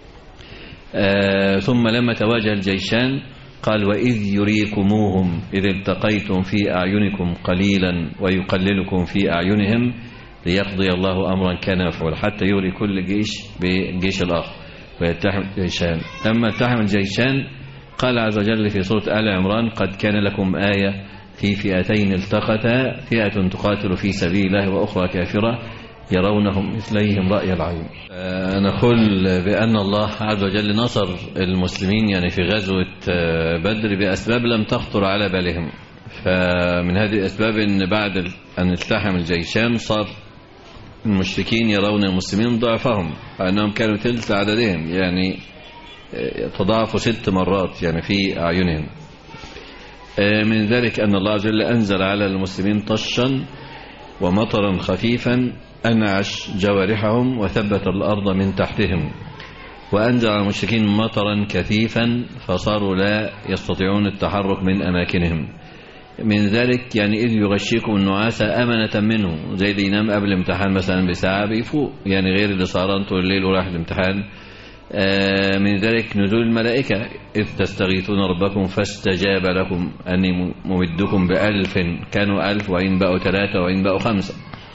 ثم لما تواجه الجيشان قال وإذ يريكموهم إذ التقيتم في أعينكم قليلا ويقللكم في أعينهم ليقضي الله أمرا كان مفعولا، حتى يوري كل جيش بالجيش الآخر ويتحم الجيشان. لما التحم الجيشان قال عز وجل في سورة آل عمران قد كان لكم آية في فئتين التقتا فئة تقاتل في سبيل الله وأخرى كافرة يرونهم مثليهم رأي العين. نقول بأن الله عز وجل نصر المسلمين يعني في غزوة بدر بأسباب لم تخطر على بالهم. فمن هذه الأسباب أن بعد أن التحم الجيشان صار المشركين يرون المسلمين ضعفهم، فأنهم كانوا ثلث عددهم، يعني تضاعفوا 6 مرات يعني في أعينهم. من ذلك أن الله عز وجل أنزل على المسلمين طشا ومطرا خفيفا أنعش جوارحهم وثبت الأرض من تحتهم، وأنزل على المشركين مطرا كثيفا فصاروا لا يستطيعون التحرك من أماكنهم. من ذلك يعني إذ يغشيكم النعاس أمنة منه، زي اللي ينام قبل الامتحان مثلا بساعة بيفوق، يعني غير اللي سهران طول الليل وراح الامتحان. من ذلك نزول الملائكة إذ تستغيثون ربكم فاستجاب لكم أني ممدكم ب1000، كانوا 1000 وإن بقوا 3 وإن بقوا 5.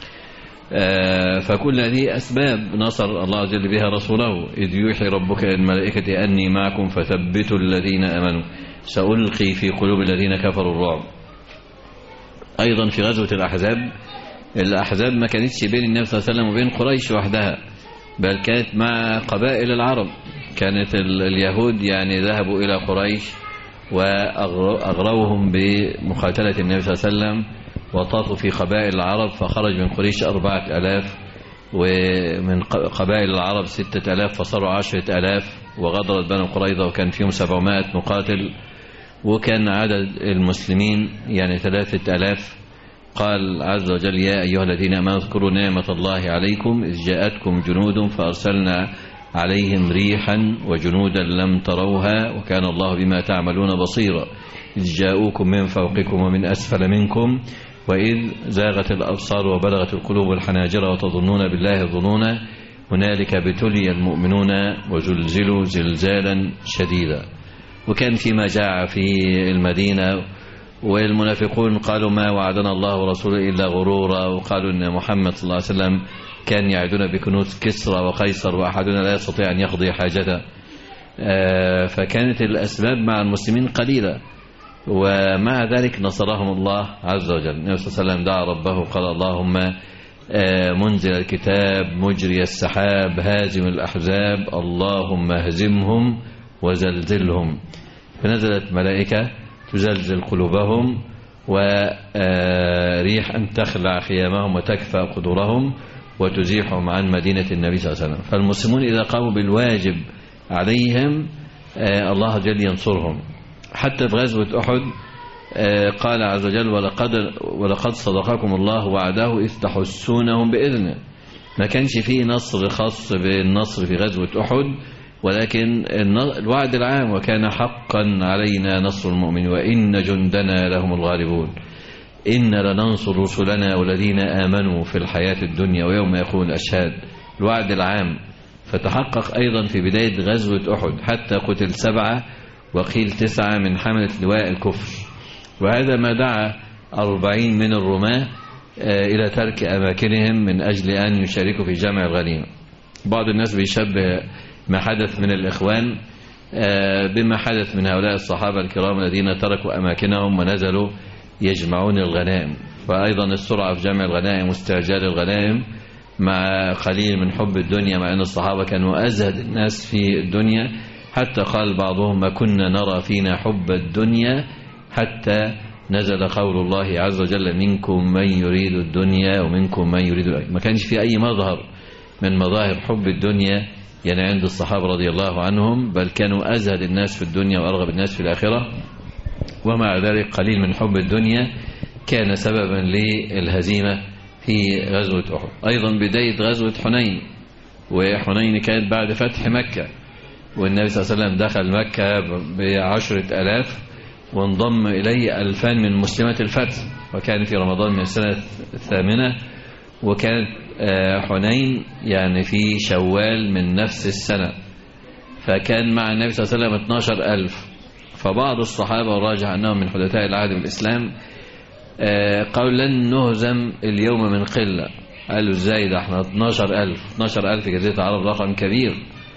فكل هذه أسباب نصر الله عز وجل بها رسوله. إذ يوحي ربك للملائكة أني معكم فثبتوا الذين أمنوا سألقي في قلوب الذين كفروا الرعب. أيضا في غزوة الأحزاب ما كانتش بين النبي صلى الله عليه وسلم وبين قريش وحدها، بل كانت مع قبائل العرب. كانت اليهود يعني ذهبوا إلى قريش وأغروهم بمقاتلة النبي صلى الله عليه وسلم وطافوا في قبائل العرب، فخرج من قريش 4000 ومن قبائل العرب 6000 فصاروا 10000، وغدرت بنو قريظة وكان فيهم 700 مقاتل، وكان عدد المسلمين يعني 3000. قال عز وجل يا أيها الذين آمنوا اذكروا نعمة الله عليكم إذ جاءتكم جنود فأرسلنا عليهم ريحا وجنودا لم تروها وكان الله بما تعملون بصيرا إذ جاءوكم من فوقكم ومن أسفل منكم وإذ زاغت الأبصار وبلغت القلوب الحناجر وتظنون بالله الظنون هنالك ابتلي المؤمنون وزلزلوا زلزالا شديدا. وكان فيما جاء في المدينة والمنافقون قالوا ما وعدنا الله ورسوله إلا غرورا، وقالوا إن محمد صلى الله عليه وسلم كان يعدون بكنوز كسرى وقيصر وأحدنا لا يستطيع أن يقضي حاجته. فكانت الأسباب مع المسلمين قليلة، ومع ذلك نصرهم الله عز وجل. النبي صلى الله عليه وسلم دعا ربه قال اللهم منزل الكتاب مجري السحاب هازم الأحزاب اللهم اهزمهم وزلزلهم. فنزلت ملائكة تزلزل قلوبهم وريح أن تخلع خيامهم وتكفى قدورهم وتزيحهم عن مدينة النبي صلى الله عليه وسلم. فالمسلمون إذا قاموا بالواجب عليهم الله جل ينصرهم. حتى في غزوة أحد قال عز وجل ولقد صدقكم الله وعده إذ تحسونهم بإذنه. ما كانش فيه نصر خاص بالنصر في غزوة أحد، ولكن الوعد العام وكان حقا علينا نصر المؤمن وإن جندنا لهم الغالبون إن لننصر رسلنا والذين آمنوا في الحياة الدنيا ويوم يقوم الأشهاد. الوعد العام فتحقق أيضا في بداية غزوة أحد حتى قتل 7 وقيل 9 من حملة لواء الكفر. وهذا ما دعا 40 من الرماة إلى ترك أماكنهم من أجل أن يشاركوا في جمع الغنيمة. بعض الناس بيشبه ما حدث من الإخوان بما حدث من هؤلاء الصحابة الكرام الذين تركوا أماكنهم ونزلوا يجمعون الغنائم. فأيضا السرعة في جمع الغنائم واستعجال الغنائم مع قليل من حب الدنيا، مع أن الصحابة كانوا أزهد الناس في الدنيا، حتى قال بعضهم ما كنا نرى فينا حب الدنيا حتى نزل قول الله عز وجل منكم من يريد الدنيا ومنكم من يريد الآخرة. ما كانش في أي مظهر من مظاهر حب الدنيا يعني عند الصحابة رضي الله عنهم، بل كانوا أزهد الناس في الدنيا وأرغب الناس في الآخرة. ومع ذلك قليل من حب الدنيا كان سببا للهزيمة في غزوة أحد. أيضا بداية غزوة حنين، وحنين كانت بعد فتح مكة، والنبي صلى الله عليه وسلم دخل مكة ب10,000 وانضم إليه 2000 من مسلمات الفتح، وكان في رمضان من السنة 8. وكانت حنين يعني في شوال من نفس السنة، فكان مع النبي صلى الله عليه وسلم 12,000. فبعض الصحابة وراجع أنهم من حدثاء العهد بالإسلام قالوا لن نهزم اليوم من قلة. قالوا ازاي ده احنا 12,000 جزيرة العرب رقم كبير.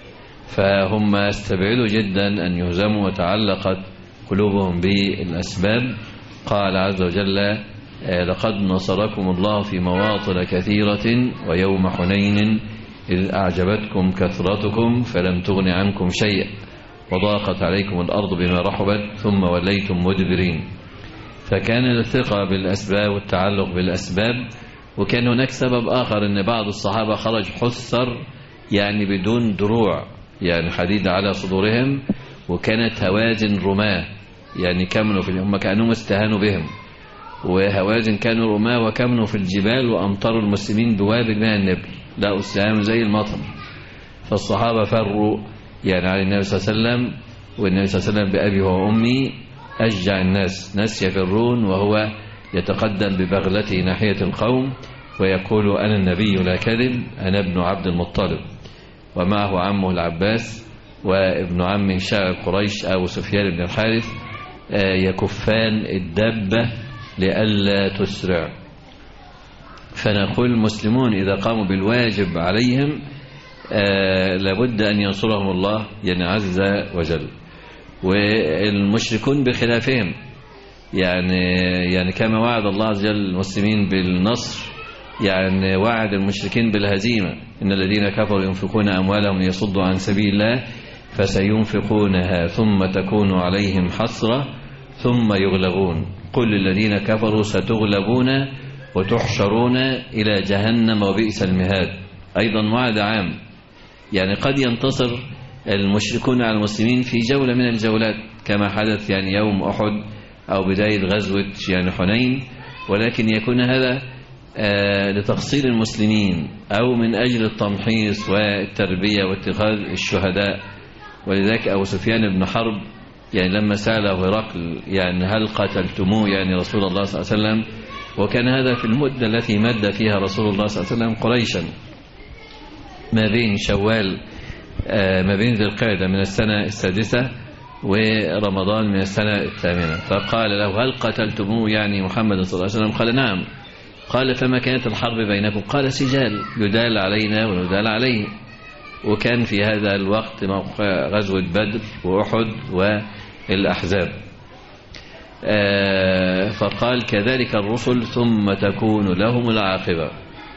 فهم استبعدوا جدا أن يهزموا وتعلقت قلوبهم بالأسباب. قال عز وجل لقد نصركم الله في مواطن كثيرة ويوم حنين إذ أعجبتكم كثرتكم فلم تغن عنكم شيئا وضاقت عليكم الأرض بما رحبت ثم وليتم مدبرين. فكان الثقة بالأسباب والتعلق بالأسباب. وكان هناك سبب آخر أن بعض الصحابة خرج حسر يعني بدون دروع، يعني حديد على صدورهم، وكانت هوازن رماة يعني كمنوا هم كانوا استهانوا بهم، وهوازن كانوا رماة وكمنوا في الجبال وأمطروا المسلمين بوابل من النبل لا السهام زي المطر. فالصحابة فروا يعني على النبي صلى الله عليه وسلم، والنبي صلى الله عليه وسلم بأبي وأمي أشجع الناس، ناس يفرون وهو يتقدم ببغلته ناحية القوم ويقول أنا النبي لا كذب أنا ابن عبد المطلب. ومعه عمه العباس وابن عمه شاعر قريش أبو سفيان بن الحارث يكفان الدابة لئلا تسرع. فنقول المسلمون إذا قاموا بالواجب عليهم لابد أن ينصرهم الله يعني عز وجل. والمشركون بخلافهم يعني كما وعد الله عز وجل المسلمين بالنصر يعني وعد المشركين بالهزيمة. إن الذين كفروا ينفقون أموالهم ليصدوا عن سبيل الله فسينفقونها ثم تكون عليهم حسرة ثم يغلبون قل للذين كفروا ستغلبون وتحشرون إلى جهنم وبئس المهاد. أيضا وعد عام يعني قد ينتصر المشركون على المسلمين في جولة من الجولات كما حدث يعني يوم أحد أو بداية غزوة يعني حنين، ولكن يكون هذا لتقصير المسلمين أو من أجل التمحيص والتربية واتخاذ الشهداء. ولذلك أبو سفيان بن حرب يعني لما سأله هرقل يعني هل قتلتموه يعني رسول الله صلى الله عليه وسلم، وكان هذا في المدة التي مد فيها رسول الله صلى الله عليه وسلم قريشا ما بين شوال ما بين ذي القعدة من السنة السادسة ورمضان من السنة 8. فقال له هل قتلتموه يعني محمد صلى الله عليه وسلم؟ قال نعم. قال فما كانت الحرب بينكم؟ قال سجال، يدال علينا وندال عليه. وكان في هذا الوقت غزوة بدر وأحد والأحزاب. فقال كذلك الرسل ثم تكون لهم العاقبة.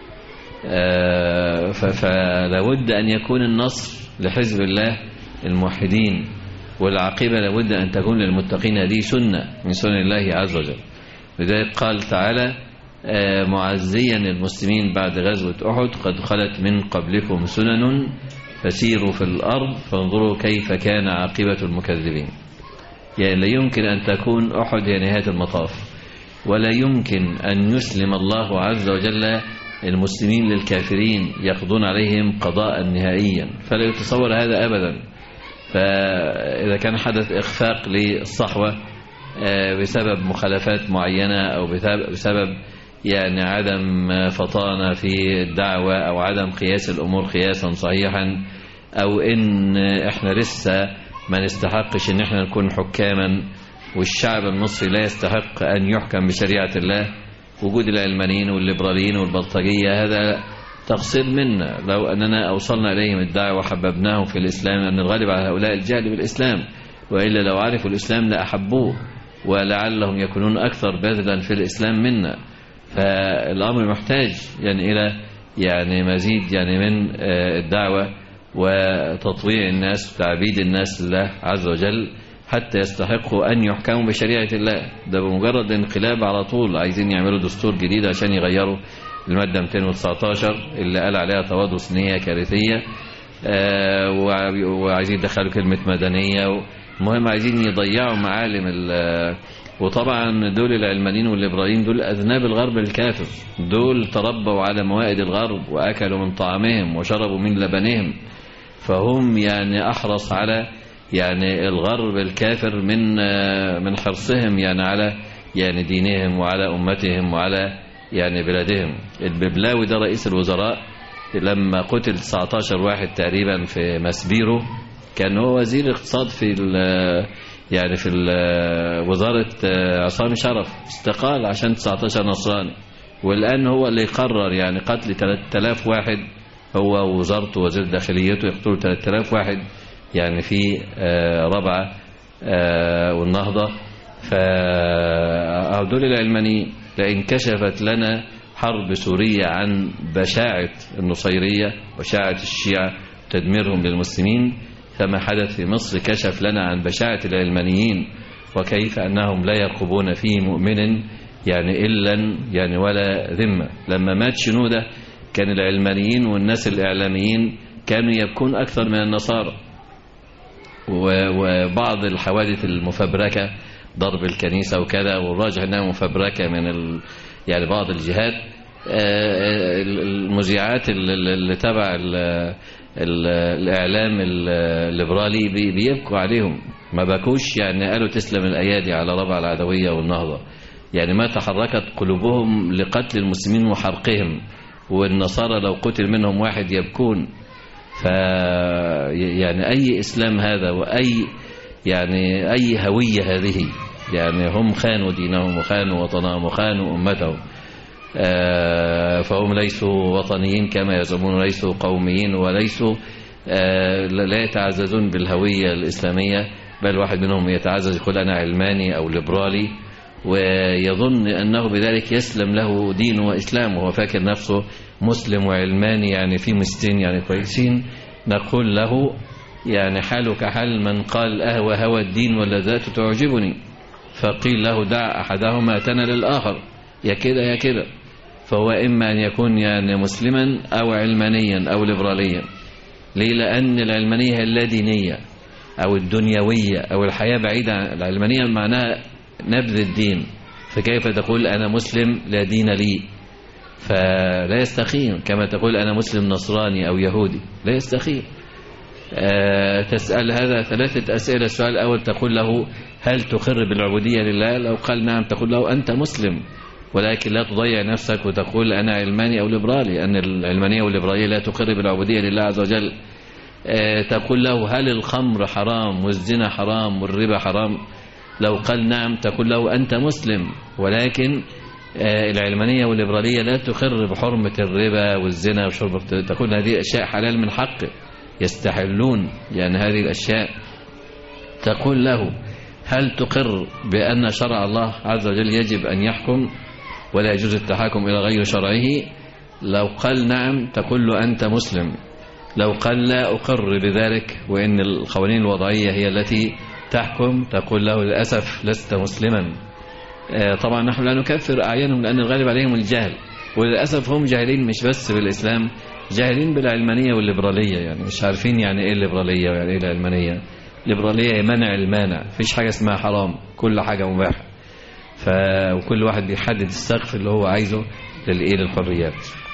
فلابد أن يكون النصر لحزب الله الموحدين، والعاقبة لابد أن تكون للمتقين. هذه سنة من سنن الله عز وجل. لذلك قال تعالى معزيا المسلمين بعد غزوة أحد قد خلت من قبلكم سنن فسيروا في الأرض فانظروا كيف كان عاقبة المكذبين. يعني لا يمكن أن تكون أحد هي نهاية المطاف، ولا يمكن أن يسلم الله عز وجل المسلمين للكافرين يقضون عليهم قضاء نهائيا، فلا يتصور هذا أبدا. فإذا كان حدث إخفاق للصحوة بسبب مخالفات معينة أو بسبب يعني عدم فطانة في الدعوة أو عدم قياس الأمور قياسا صحيحا، أو إن إحنا لسه ما نستحقش إن إحنا نكون حكاما والشعب المصري لا يستحق أن يحكم بشريعة الله، وجود العلمانيين والليبراليين والبلطجية هذا تقصير منا. لو أننا أوصلنا إليهم الدعوة وحببناهم في الإسلام، أن الغالب على هؤلاء الجهل بالإسلام، وإلا لو عرفوا الإسلام لأحبوه ولعلهم يكونون أكثر بذلا في الإسلام منا. فالأمر محتاج يعني إلى يعني مزيد يعني من الدعوة وتطويع الناس وتعبيد الناس لله عز وجل حتى يستحقوا أن يحكموا بشريعة الله. ده بمجرد انقلاب على طول عايزين يعملوا دستور جديد عشان يغيروا المادة 219 اللي قال عليها تواضع سنية كارثية، وعايزين يدخلوا كلمة مدنية. المهم عايزين يضيعوا معالم وطبعا دول العلمانيين والليبراليين دول أذناب الغرب الكافر، دول تربوا على موائد الغرب وأكلوا من طعامهم وشربوا من لبنهم، فهم يعني أحرص على يعني الغرب الكافر من حرصهم يعني على يعني دينهم وعلى أمتهم وعلى يعني بلادهم. الببلاوي ده رئيس الوزراء لما قتل 19 واحد تقريبا في مسبيرو، كان هو وزير الاقتصاد في يعني في وزارة عصام شرف، استقال عشان 19 نصراني، والآن هو اللي يقرر يعني قتل 3000 واحد، هو ووزارته وزير داخليته يقتلوا 3000 واحد يعني في ربعة والنهضة. فدول العلمانيين لأن كشفت لنا حرب سورية عن بشاعة النصيرية وبشاعة الشيعة تدميرهم للمسلمين، فما حدث في مصر كشف لنا عن بشاعة العلمانيين وكيف أنهم لا يرقبون في مؤمن يعني إلا يعني ولا ذمة. لما مات شنودة كان العلمانيين والناس الإعلاميين كانوا يبكون أكثر من النصارى، وبعض الحوادث المفبركة ضرب الكنيسة وكذا، والراجح أنها مفبركة من يعني بعض الجهات. المذيعات اللي تبع الإعلام الليبرالي بيبكوا عليهم، ما بكوش يعني قالوا تسلم الأيادي على ربع العدوية والنهضة، يعني ما تحركت قلوبهم لقتل المسلمين وحرقهم، والنصارى لو قتل منهم واحد يبكون. يعني أي إسلام هذا وأي يعني أي هوية هذه، يعني هم خانوا دينهم وخانوا وطنهم وخانوا أمتهم، فهم ليسوا وطنيين كما يزعمون، ليسوا قوميين وليسوا لا يتعززون بالهوية الإسلامية، بل واحد منهم يتعزز يقول أنا علماني أو ليبرالي ويظن أنه بذلك يسلم له دينه وإسلامه، وهو فاكر نفسه مسلم وعلماني يعني في مستين يعني كويسين. نقول له يعني حالك حال من قال أهوى هوى الدين واللذات تعجبني، فقيل له دع أحدهما أتنا للآخر، يا كده يا كده. فهو إما أن يكون يعني مسلما أو علمانيا أو ليبراليا. ليه؟ لأن العلمانية هي اللادينية أو الدنيوية أو الحياة بعيدة عن العلمانية، معناها نبذ الدين، فكيف تقول أنا مسلم لا دين لي؟ فلا يستقيم. كما تقول أنا مسلم نصراني أو يهودي، لا يستقيم. تسأل هذا 3 أسئلة. السؤال الأول تقول له هل تقر بالعبودية لله؟ لو قال نعم تقول له أنت مسلم، ولكن لا تضيع نفسك وتقول أنا علماني أو ليبرالي، أن العلمانية والليبرالية لا تقر بالعبودية لله عز وجل. تقول له هل الخمر حرام والزنا حرام والربا حرام؟ لو قال نعم تقول له أنت مسلم، ولكن العلمانية والليبرالية لا تقر بحرمة الربا والزنا وشرب، تقول هذه أشياء حلال من حق يستحلون يعني هذه الأشياء. تقول له هل تقر بأن شرع الله عز وجل يجب أن يحكم ولا يجوز التحاكم إلى غير شرعه؟ لو قال نعم تقول له أنت مسلم، لو قال لا أقر بذلك وإن القوانين الوضعية هي التي تحكم تقول له للأسف لست مسلما. طبعا نحن لا نكفر أعيانهم لأن الغالب عليهم الجهل، وللأسف هم جاهلين مش بس بالإسلام، جاهلين بالعلمانية والليبرالية، يعني مش عارفين يعني إيه الليبرالية ويعني إيه العلمانية. الليبرالية هي منع المانع، فيش حاجة اسمها حرام، كل حاجة مباحة، وكل واحد بيحدد السقف اللي هو عايزه للحريات.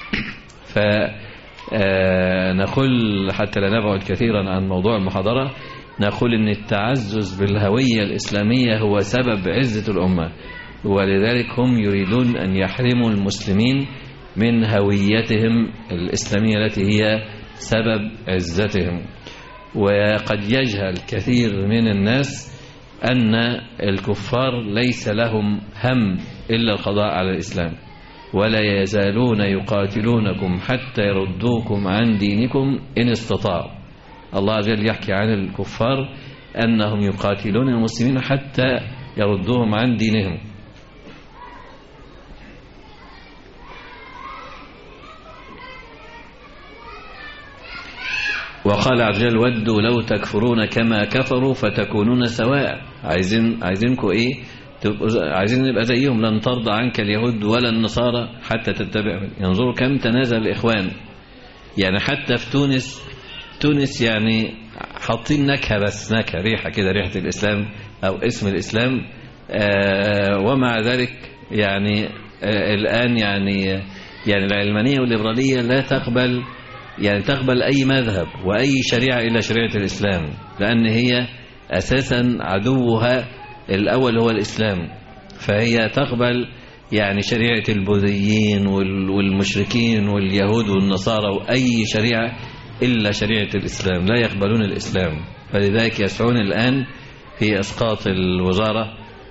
فنقول حتى لا نبعد كثيرا عن موضوع المحاضرة، نقول إن التعزز بالهوية الإسلامية هو سبب عزة الأمة، ولذلك هم يريدون أن يحرموا المسلمين من هويتهم الإسلامية التي هي سبب عزتهم. وقد يجهل كثير من الناس أن الكفار ليس لهم هم إلا القضاء على الإسلام، ولا يزالون يقاتلونكم حتى يردوكم عن دينكم إن استطاعوا. الله عز وجل يحكي عن الكفار أنهم يقاتلون المسلمين حتى يردوهم عن دينهم. وقال عز وجل ودوا لو تكفرون كما كفروا فتكونون سواء. عايزينكم ايه؟ عايزين نبقى زيهم. لن ترضى عنك اليهود ولا النصارى حتى تتبع. ينظروا كم تنازل الإخوان، يعني حتى في تونس يعني حاطين نكهة، بس نكهة ريحة كده، ريحة الإسلام أو اسم الإسلام، ومع ذلك يعني الآن يعني العلمانية والليبرالية لا تقبل أي مذهب وأي شريعة إلا شريعة الإسلام، لأن هي أساسا عدوها الأول هو الإسلام. فهي تقبل يعني شريعة البوذيين والمشركين واليهود والنصارى وأي شريعة إلا شريعة الإسلام، لا يقبلون الإسلام. فلذلك يسعون الآن في إسقاط الوزارة،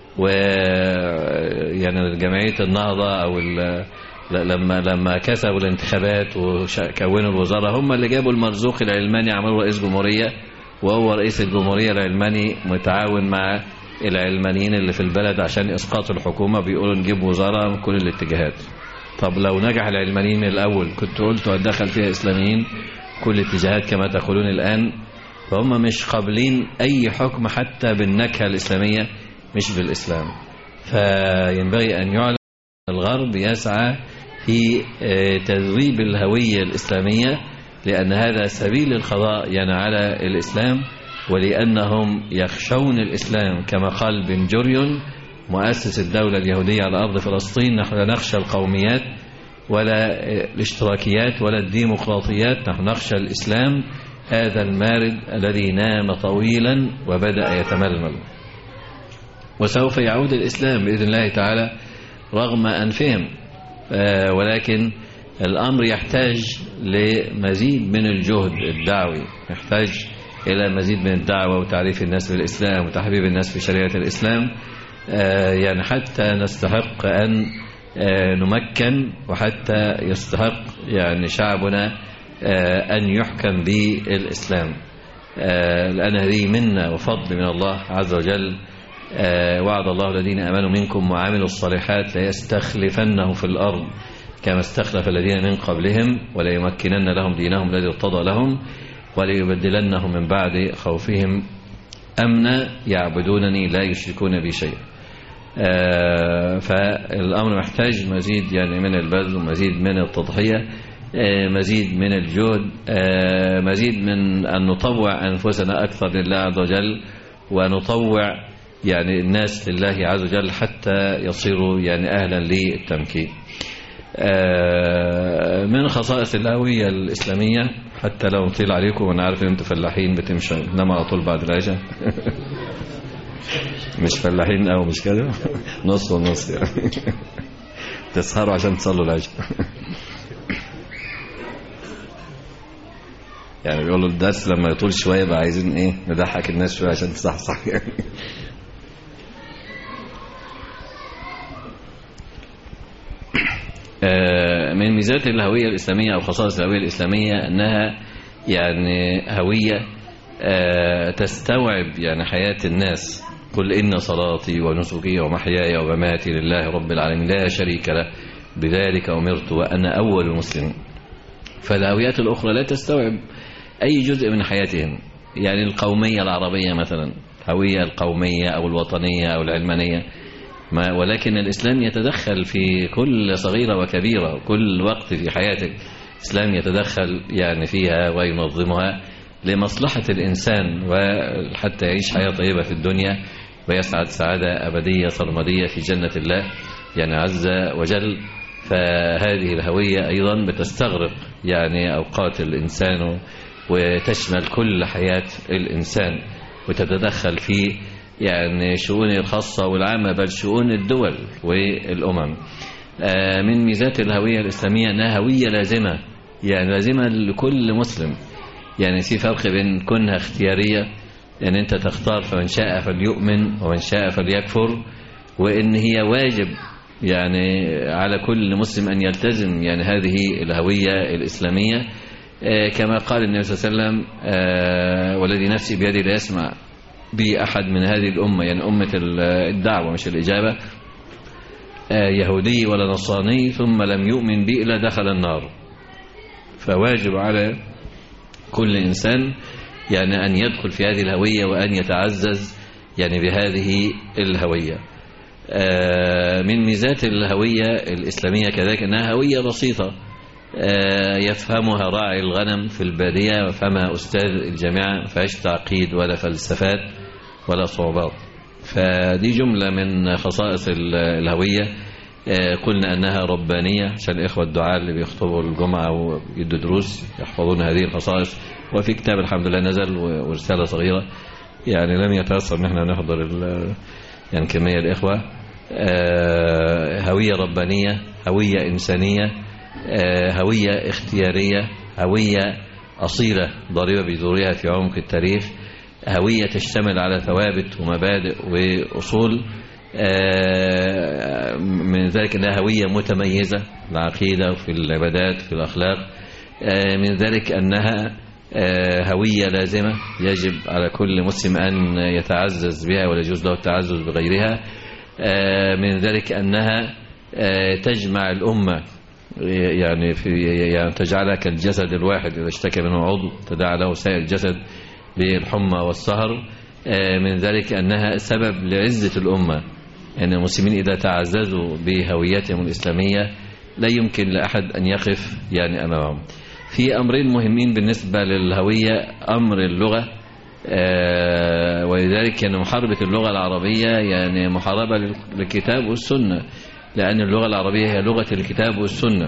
ويعني جمعية النهضة أو لما كسبوا الانتخابات وكونوا الوزارة هم اللي جابوا المرزوق العلماني عملوا رئيس جمهورية، وهو رئيس الجمهورية العلماني متعاون مع العلمانيين اللي في البلد عشان إسقاط الحكومة، بيقولوا نجيب وزارة من كل الاتجاهات. طب لو نجح العلمانيين من الأول كنت قلت هتدخل فيها إسلاميين كل اتجاهات كما تقولون الآن. فهم مش قابلين أي حكم حتى بالنكهة الإسلامية مش بالإسلام. فينبغي أن يعلم الغرب يسعى في تذويب الهوية الإسلامية، لأن هذا سبيل القضاء على الإسلام، ولأنهم يخشون الإسلام كما قال بن جوريون مؤسس الدولة اليهودية على أرض فلسطين: نحن لا نخشى القوميات ولا الاشتراكيات ولا الديمقراطيات، نحن نخشى الإسلام، هذا المارد الذي نام طويلا وبدأ يتململ. وسوف يعود الإسلام بإذن الله تعالى رغم أنفهم، ولكن الأمر يحتاج لمزيد من الجهد الدعوي، يحتاج إلى مزيد من الدعوة وتعريف الناس بالإسلام وتحبيب الناس في شريعة الإسلام، حتى نستحق أن نمكن، وحتى يستحق شعبنا أن يحكم بالإسلام، لأن هذه منا وفضل من الله عز وجل. وعد الله الذين آمنوا منكم وعملوا الصالحات ليستخلفنهم في الأرض كما استخلف الذين من قبلهم وليمكنن لهم دينهم الذي ارتضى لهم وليبدلنهم من بعد خوفهم أمنا يعبدونني لا يشركون بي شيئا. فالأمر محتاج مزيد من البذل ومزيد من التضحية، مزيد من الجهد، مزيد من أن نطوع أنفسنا أكثر لله عز وجل، ونطوع الناس لله عز وجل حتى يصيروا أهلا للتمكين. من خصائص الهوية الإسلامية، حتى لو نطيل عليكم وأنا عارف إن أنتم فلاحين بتمشوا نام على طول بعد العشاء مش فلاحين أو مش كده نص ونص تسهروا عشان تصلوا العشاء بيقولوا الدرس لما يطول شوية بقى عايزين نضحك الناس شوية عشان تصحصح من ميزات الهوية الإسلامية أو خصائص الهوية الإسلامية أنها يعني هوية تستوعب يعني حياة الناس. قل إن صلاتي ونسكي ومحياي ومماتي لله رب العالمين لا شريك له بذلك أمرت وأنا أول المسلمين. فالهويات الأخرى لا تستوعب أي جزء من حياتهم. يعني القومية العربية مثلا، هوية القومية أو الوطنية أو العلمانية، ولكن الإسلام يتدخل في كل صغيرة وكبيرة، كل وقت في حياتك الإسلام يتدخل يعني فيها وينظمها لمصلحة الإنسان وحتى يعيش حياة طيبة في الدنيا ويسعد سعادة أبدية سرمدية في جنة الله يعني عز وجل. فهذه الهوية أيضا بتستغرق يعني أوقات الإنسان وتشمل كل حياة الإنسان وتتدخل في يعني شؤون الخاصة والعامة بل شؤون الدول والأمم. من ميزات الهوية الإسلامية أنها هوية لازمة، يعني لازمة لكل مسلم. يعني في فرق بين كونها اختيارية يعني أنت تختار فمن شاء فليؤمن ومن شاء فليكفر، وإن هي واجب يعني على كل مسلم أن يلتزم يعني هذه الهوية الإسلامية. كما قال النبي صلى الله عليه وسلم والذي نفسي بيدي لا يسمع بأحد من هذه الأمة، يعني أمة الدعوة مش الإجابة، يهودي ولا نصراني ثم لم يؤمن بي إلا دخل النار. فواجب على كل إنسان يعني أن يدخل في هذه الهوية وأن يتعزز يعني بهذه الهوية. من ميزات الهوية الإسلامية كذلك أنها هوية بسيطة يفهمها راعي الغنم في البادية وفهمها أستاذ الجامعة، ما فيهاش تعقيد ولا فلسفات ولا صعوبات. فدي جملة من خصائص الهوية. قلنا أنها ربانية عشان الإخوة الدعاء اللي بيخطبوا الجمعة ويدوا دروس يحفظون هذه الخصائص. وفي كتاب الحمد لله نزل ورسالة صغيرة يعني لم يتأثر نحن نحضر يعني كمية الإخوة. هوية ربانية، هوية إنسانية، هوية اختيارية، هوية أصيلة ضاربة بذورها في عمق التاريخ، هوية تشتمل على ثوابت ومبادئ وأصول. من ذلك أنها هوية متميزة في العقيدة وفي العبادات في الأخلاق. من ذلك أنها هوية لازمة يجب على كل مسلم أن يتعزز بها ولا يجوز له التعزز بغيرها. من ذلك أنها تجمع الأمة يعني تجعلها كالجسد الواحد، إذا اشتكى منه عضو تداعى له سائر الجسد للحمى والسهر. من ذلك أنها سبب لعزة الأمة، أن المسلمين إذا تعززوا بهويتهم الإسلامية لا يمكن لأحد أن يقف يعني أمامهم. في أمرين مهمين بالنسبة للهوية، أمر اللغة، ولذلك يعني محاربة اللغة العربية يعني محاربة للكتاب والسنة، لأن اللغة العربية هي لغة الكتاب والسنة،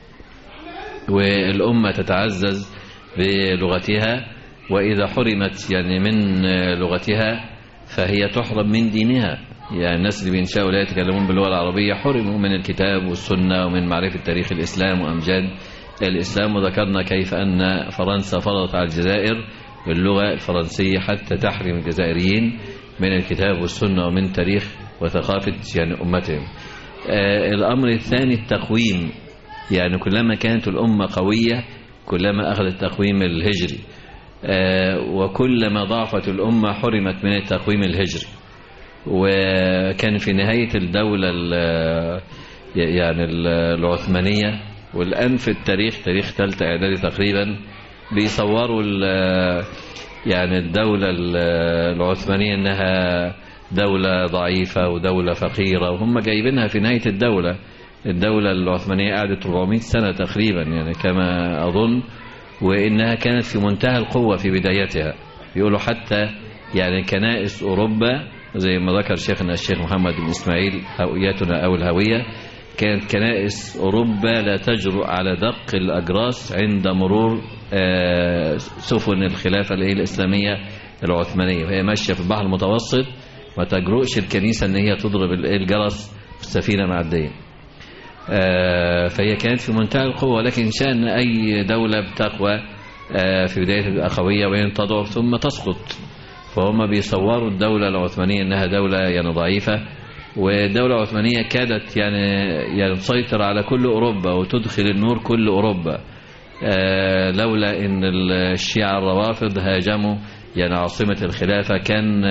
والأمة تتعزز بلغتها، وإذا حرمت يعني من لغتها فهي تحرم من دينها. يعني الناس اللي بينشأوا لا يتكلمون باللغة العربية حرموا من الكتاب والسنة ومن معرفة تاريخ الإسلام وأمجاد الإسلام. وذكرنا كيف أن فرنسا فرضت على الجزائر باللغة الفرنسية حتى تحرم الجزائريين من الكتاب والسنة ومن تاريخ وثقافة يعني أمتهم. الأمر الثاني التقويم، يعني كلما كانت الأمة قوية كلما أخذ التقويم الهجري، وكلما ضعفت الأمة حرمت من التقويم الهجري. وكان في نهاية الدولة يعني العثمانية، والآن في التاريخ تاريخ ثالثة إعدادي تقريبا بيصوروا يعني الدولة العثمانية أنها دولة ضعيفة ودولة فقيرة، وهم جايبينها في نهاية الدولة العثمانية قعدت 400 سنة تقريبا يعني كما أظن، وإنها كانت في منتهى القوة في بدايتها. يقولوا حتى يعني كنائس أوروبا زي ما ذكر شيخنا الشيخ محمد بن إسماعيل هويتنا أو الهوية، كانت كنائس أوروبا لا تجرؤ على دق الأجراس عند مرور سفن الخلافة الإسلامية العثمانية، فهي ماشية في البحر المتوسط ما تجرؤش الكنيسة أن هي تضرب الجرس والسفينة معدية. فهي كانت في منتهى القوة، لكن شأن أي دولة بتقوى في بداية الأخوية وين تضعف ثم تسقط. فهم بيصوروا الدولة العثمانية أنها دولة يعني ضعيفة، والدولة العثمانية كادت يعني تسيطر على كل أوروبا وتدخل النور كل أوروبا، لولا أن الشيعة الروافض هاجموا يعني عاصمة الخلافة. كان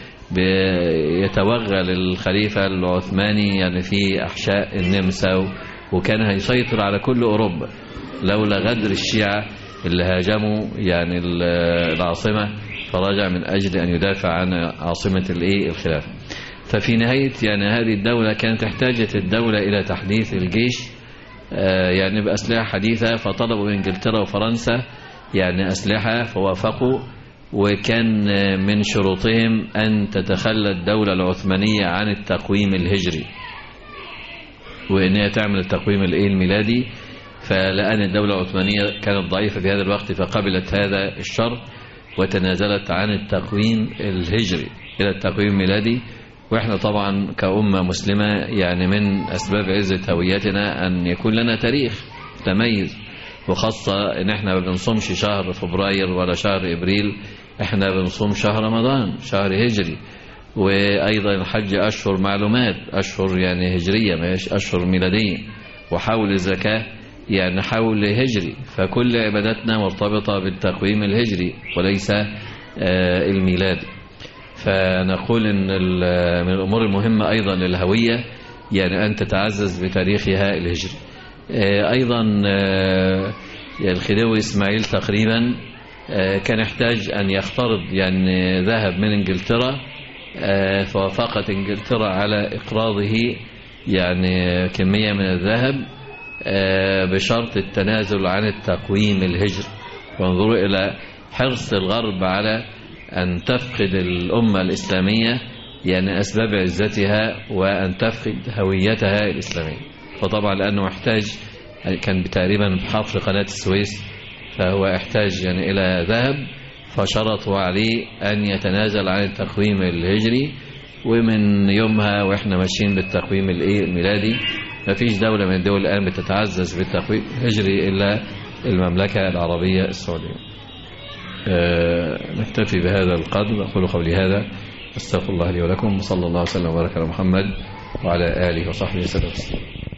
بيتوغل الخليفة العثماني يعني في أحشاء النمسا، وكان هيسيطر على كل أوروبا لولا غدر الشيعة اللي هاجموا يعني العاصمة، فرجع من أجل أن يدافع عن عاصمة الخلافة. ففي نهاية يعني هذه الدولة كانت احتاجت الدولة إلى تحديث الجيش يعني بأسلحة حديثة، فطلبوا من إنجلترا وفرنسا يعني أسلحة فوافقوا، وكان من شروطهم أن تتخلى الدولة العثمانية عن التقويم الهجري، وإنها تعمل التقويم الميلادي. فلأن الدولة العثمانية كانت ضعيفة في هذا الوقت فقبلت هذا الشرط وتنازلت عن التقويم الهجري إلى التقويم الميلادي. وإحنا طبعا كأمة مسلمة يعني من أسباب عزة هويتنا أن يكون لنا تاريخ تميز، وخاصة إن إحنا ما بنصومش شهر فبراير ولا شهر إبريل، إحنا بنصوم شهر رمضان شهر هجري. وأيضا الحج أشهر معلومات، أشهر يعني هجرية مش أشهر ميلادية، وحول الزكاة يعني حول هجري. فكل عباداتنا مرتبطة بالتقويم الهجري وليس الميلادي. فنقول إن من الأمور المهمة أيضا للهوية يعني أن تتعزز بتاريخها الهجري. أيضا الخديوي إسماعيل تقريبا كان يحتاج أن يخترض يعني ذهب من إنجلترا، فوافقت إنجلترا على إقراضه يعني كمية من الذهب بشرط التنازل عن التقويم الهجري. وانظروا إلى حرص الغرب على أن تفقد الأمة الإسلامية يعني أسباب عزتها وأن تفقد هويتها الإسلامية. فطبعا لأنه احتاج كان تقريبا بحفر قناة السويس، فهو احتاج يعني إلى ذهب، فشرطوا عليه أن يتنازل عن التقويم الهجري. ومن يومها وإحنا ماشيين بالتقويم الميلادي. ما فيش دولة من الدول الآن بتتعزز بالتقويم الهجري إلا المملكة العربية السعودية. نكتفي بهذا القدر. أقول قولي هذا، استغفر الله لي ولكم، وصلى الله وسلم وبارك على محمد وعلى آله وصحبه وسلم.